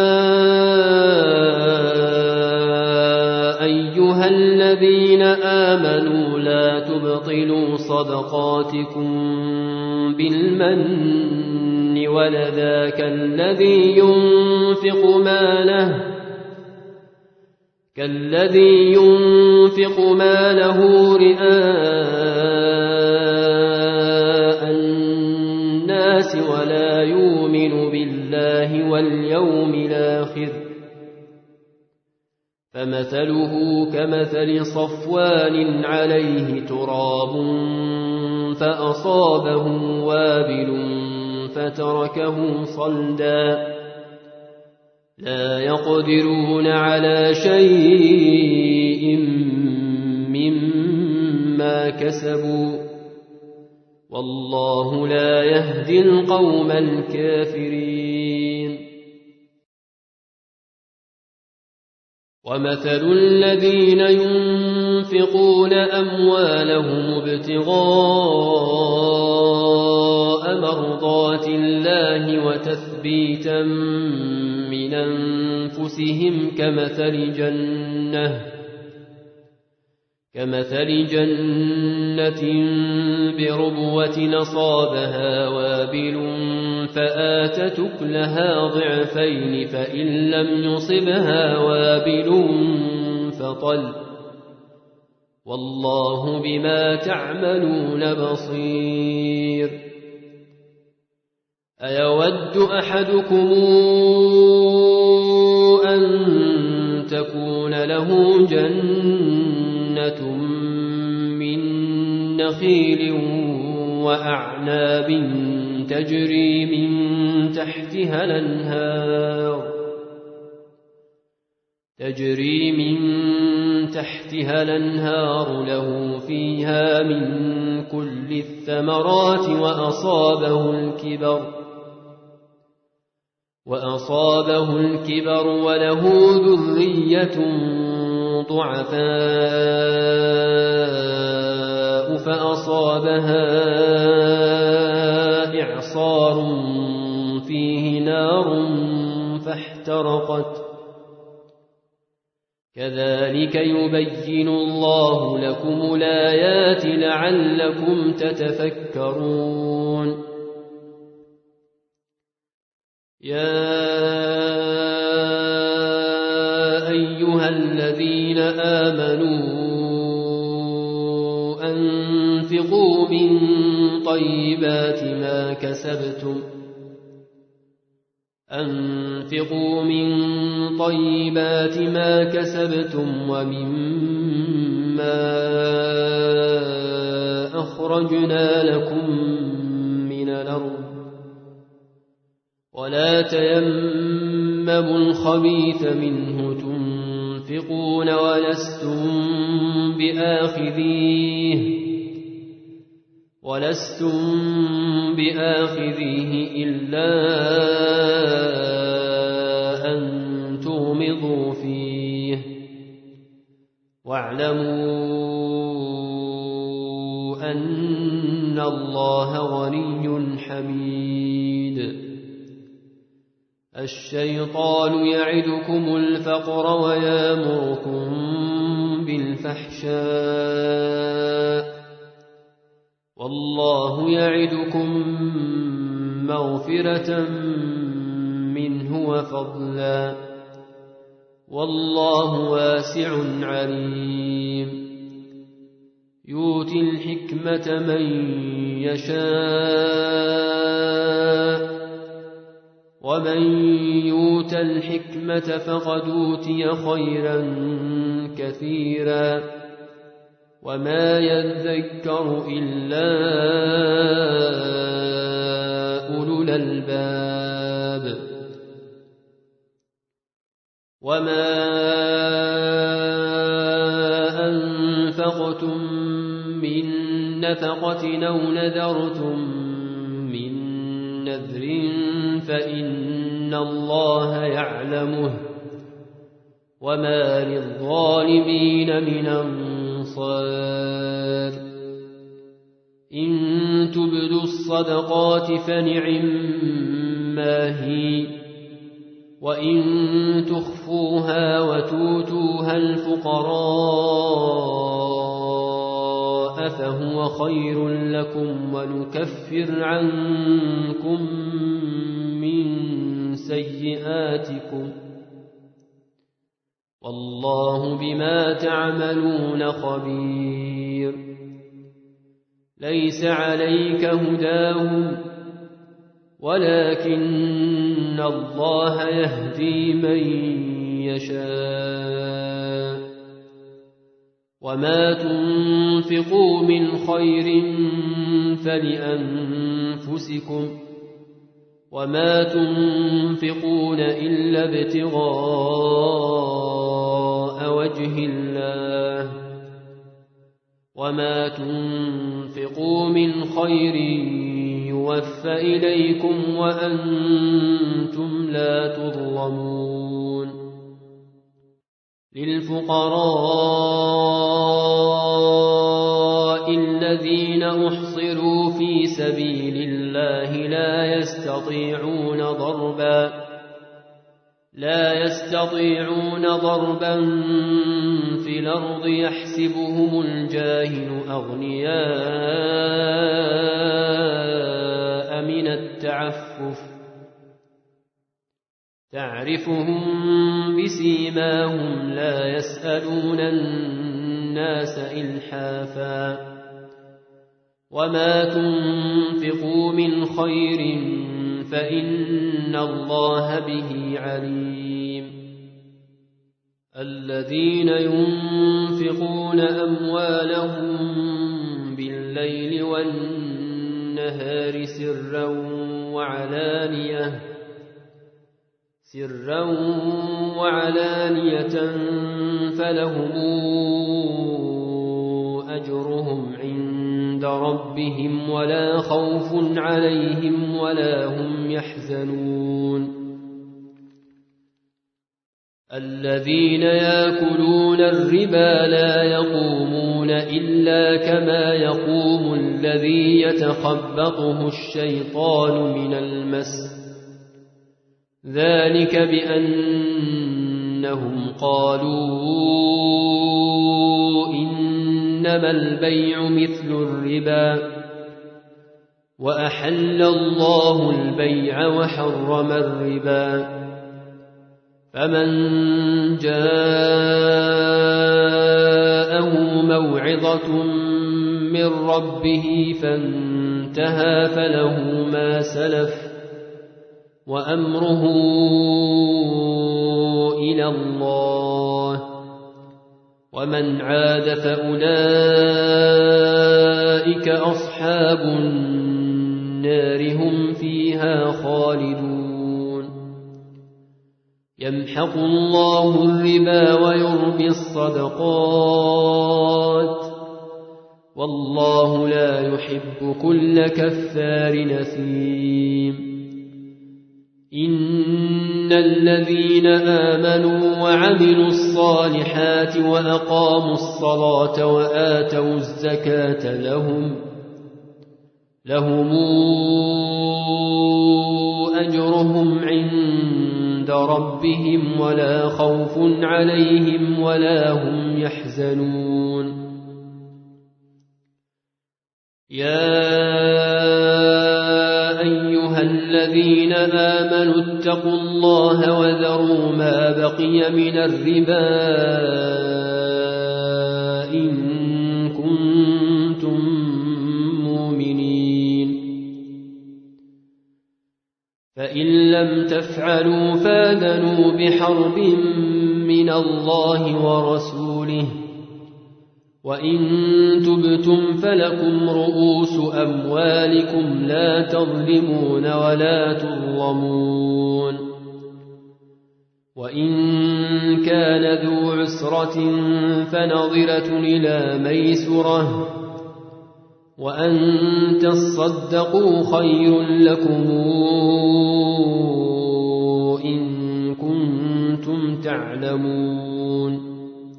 أيها الذين آمنوا لا تبطلوا صدقاتكم بالمن والأذى كالذي ينفق ماله كالذي ينفق ماله رئاء الناس ولا يؤمن بالله واليوم الآخر فمثله كمثل صفوان عليه تراب فأصابه وابل فتركه صلدا لا يقدرون على شيء مما كسبوا والله لا يهدي القوم الكافرين ومثل الذين ينفقون أموالهم ابتغاء مرضات الله وتثبيتا من أنفسهم كمثل جنة كمثل جنة بربوة أصابها وابل فآتت أكلها ضعفين فإن لم يصبها وابل فطل والله بما تعملون بصير أيود أحدكم أن تكون له جنة من نخيل وأعناب تجري من تحتها الأنهار تجري من تحتها الأنهار له فيها من كل الثمرات وأصابه الكبر وأصابه الكبر وله ذرية ضعفاء فأصابها إعصار فيه نار فاحترقت كذلك يبين الله لكم الآيات لعلكم تتفكرون يا أيها الذين آمنوا أنفقوا من طيبات ما كسبتم أنفقوا من طيبات ما كسبتم ومما أخرجنا لكم من الأرض ولا تيمموا الخبيث منه تنفقون ولستم بآخذيه ولستم بآخذيه إلا أن تغمضوا فيه واعلموا أن الله غني حميد الشيطان يعدكم الفقر ويامركم بالفحشاء والله يعدكم مغفرة منه وفضلا والله واسع عليم يؤتي الحكمة من يشاء ومن يؤت الحكمة فقد أوتي خيرا كثيرا وما يذكر إلا أولو الألباب وما أنفقتم من نفقة أو نذرتم من نذر فإن الله يعلمه وما للظالمين من أنصار إن تبدوا الصدقات فنعما هي وإن تخفوها وتؤتوها الفقراء فهو خير لكم ونكفر عنكم من سيئاتكم والله بما تعملون خبير ليس عليك هداهم ولكن الله يهدي من يشاء وما تنفقوا من خير فلأنفسكم وما تنفقون إلا ابتغاء وجه الله وما تنفقوا من خير يوفى إليكم وأنتم لا تظلمون للفقراء الذين أحصروا في سبيل الله لا يستطيعون ضربا لا يستطيعون ضربا في الأرض يحسبهم الجاهل أغنياء من التعفف تعرفهم بسيماهم لا يسألون الناس إلحافا وما تنفقوا من خير فإن الله به عليم الذين ينفقون أموالهم بالليل والنهار سرا وعلانية سرا وعلانية فلهم أجرهم عند ربهم ولا خوف عليهم ولا هم يحزنون الذين يأكلون الربا لا يقومون إلا كما يقوم الذي يتخبطه الشيطان من المس ذلك بأنهم قالوا إنما البيع مثل الربا وأحل الله البيع وحرم الربا فمن جاءه موعظة من ربه فانتهى فله ما سلف وأمره إلى الله ومن عاد فأولئك أصحاب النار هم فيها خالدون يمحق الله الربا ويربي الصدقات والله لا يحب كل كفار نثيم إن الذين آمنوا وعملوا الصالحات وأقاموا الصلاة وآتوا الزكاة لهم لهم أجرهم عند ربهم ولا خوف عليهم ولا هم يحزنون. يا أيها الذين آمنوا اتقوا الله وذروا ما بقي من الربا إن كنتم مؤمنين، فإن لم تفعلوا فآذنوا بحرب من الله ورسوله، وإن تبتم فلكم رؤوس أموالكم لا تظلمون ولا تظلمون. وإن كان ذو عسرة فنظرة إلى ميسرة، وأن تصدقوا خير لكم إن كنتم تعلمون.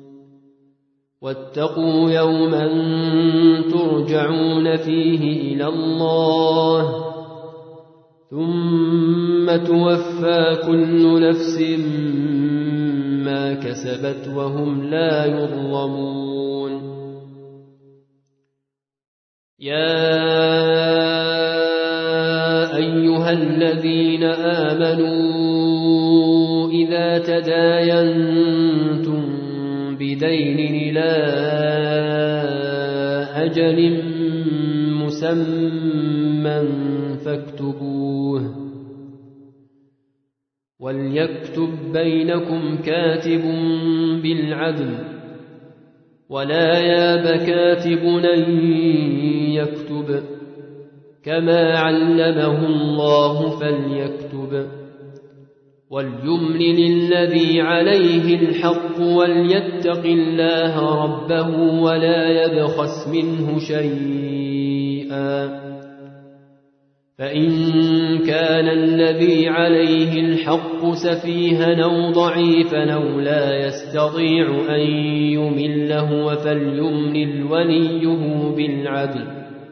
واتقوا يوما ترجعون فيه إلى الله ثم توفى كل نفس ما كسبت وهم لا يظلمون. يا أيها الذين آمنوا إذا تداينتم بدين إلى أجل مسمى فاكتبوه، وليكتب بينكم كاتب بالعدل ولا ياب كاتب أن يكتب كما علمه الله فليكتب، وليملل الذي عليه الحق وليتق الله ربه ولا يبخس منه شيئا، فإن كان الذي عليه الحق سفيها أو ضعيفا أو لا يستطيع أن يمل هو فليملل وليه بالعدل،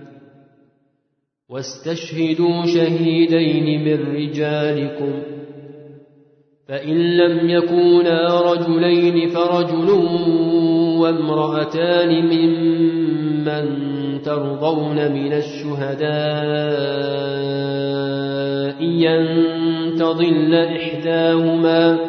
واستشهدوا شهيدين من رجالكم، فإن لم يكونا رجلين فرجل وامرأتان ممن ترضون من الشهداء أن تضل إحداهما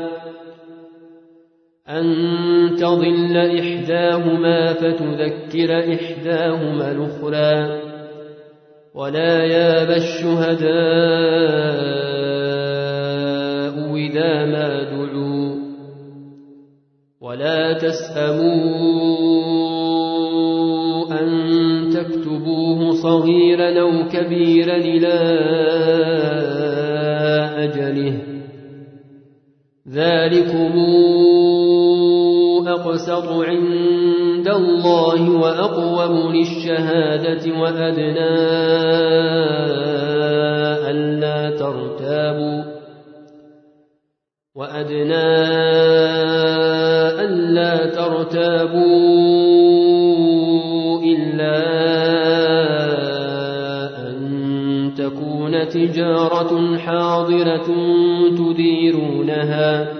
أن تضل إحداهما فتذكر إحداهما الأخرى، ولا ياب الشهداء إذا ما دعوا، ولا تسأموا أن تكتبوه صغيرا أو كبيرا إلى أجله، ذلكم أقسط عند الله وأقوم للشهادة وأدنى ألا ترتابوا وأدنى ألا ترتابوا إلا أن تكون تجارة حاضرة تديرونها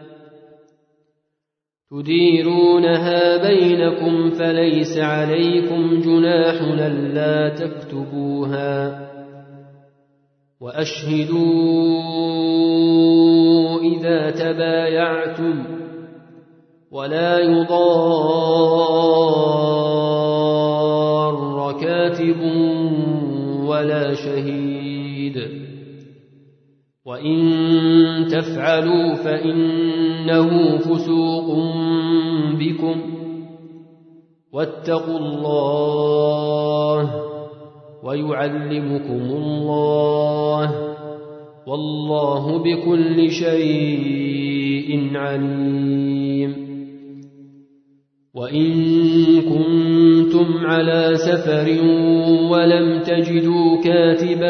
تديرونها بينكم فليس عليكم جناح ألا تكتبوها، وأشهدوا إذا تبايعتم، ولا يضار كاتب ولا شهيد، وإن تفعلوا فإنه فسوق بكم، واتقوا الله ويعلمكم الله والله بكل شيء عليم. وإن كنتم على سفر ولم تجدوا كاتبا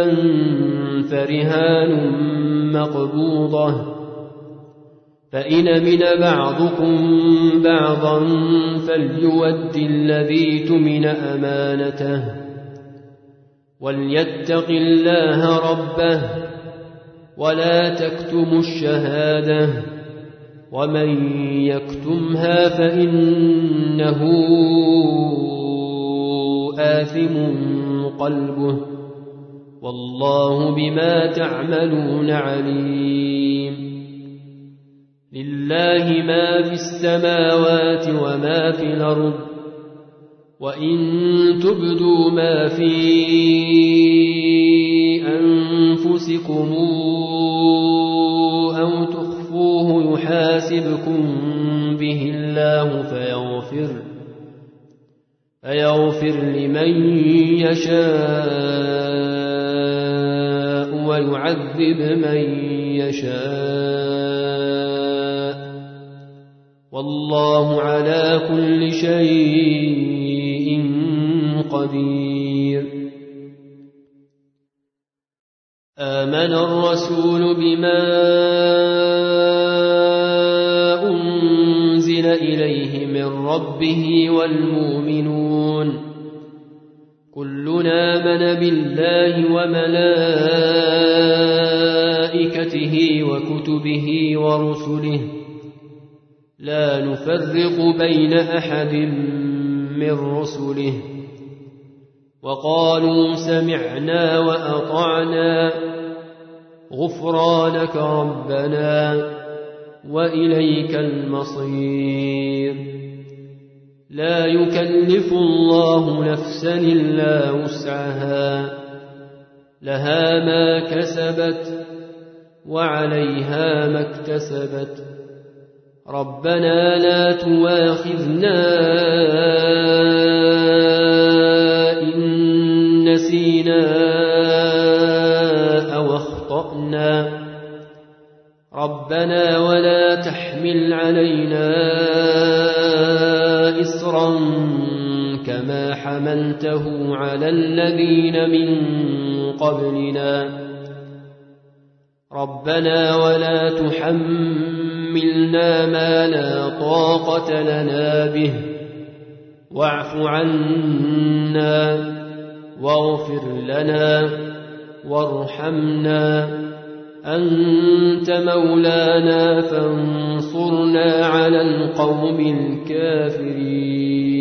فرهان مقبوضة، فإن من بعضكم بعضا فليؤد الذي اؤتمن أمانته وليتق الله ربه، ولا تكتموا الشهادة ومن يكتمها فإنه آثم قلبه والله بما تعملون عليم. لله ما في السماوات وما في الأرض وإن تبدوا ما في أنفسكم أو تخفوه يحاسبكم به الله فيغفر فيغفر لمن يشاء ويعذب من يشاء والله على كل شيء قدير. آمن الرسول بما أنزل إليه من ربه والمؤمنون كلنا آمن بالله وملائكته وكتبه ورسله لا نفرق بين أحد من رسله وقالوا سمعنا وأطعنا غفرانك ربنا وإليك المصير. لا يكلف الله نفسا إلا وسعها لها ما كسبت وعليها ما اكتسبت ربنا لا تواخذنا إن نسينا أو أخطأنا ربنا ولا تحمل علينا إصرا كما حملته على الذين من قبلنا ربنا ولا تحملنا ما لا طاقة لنا به واعف عنا واغفر لنا وارحمنا أنت مولانا فانصرنا على القوم الكافرين.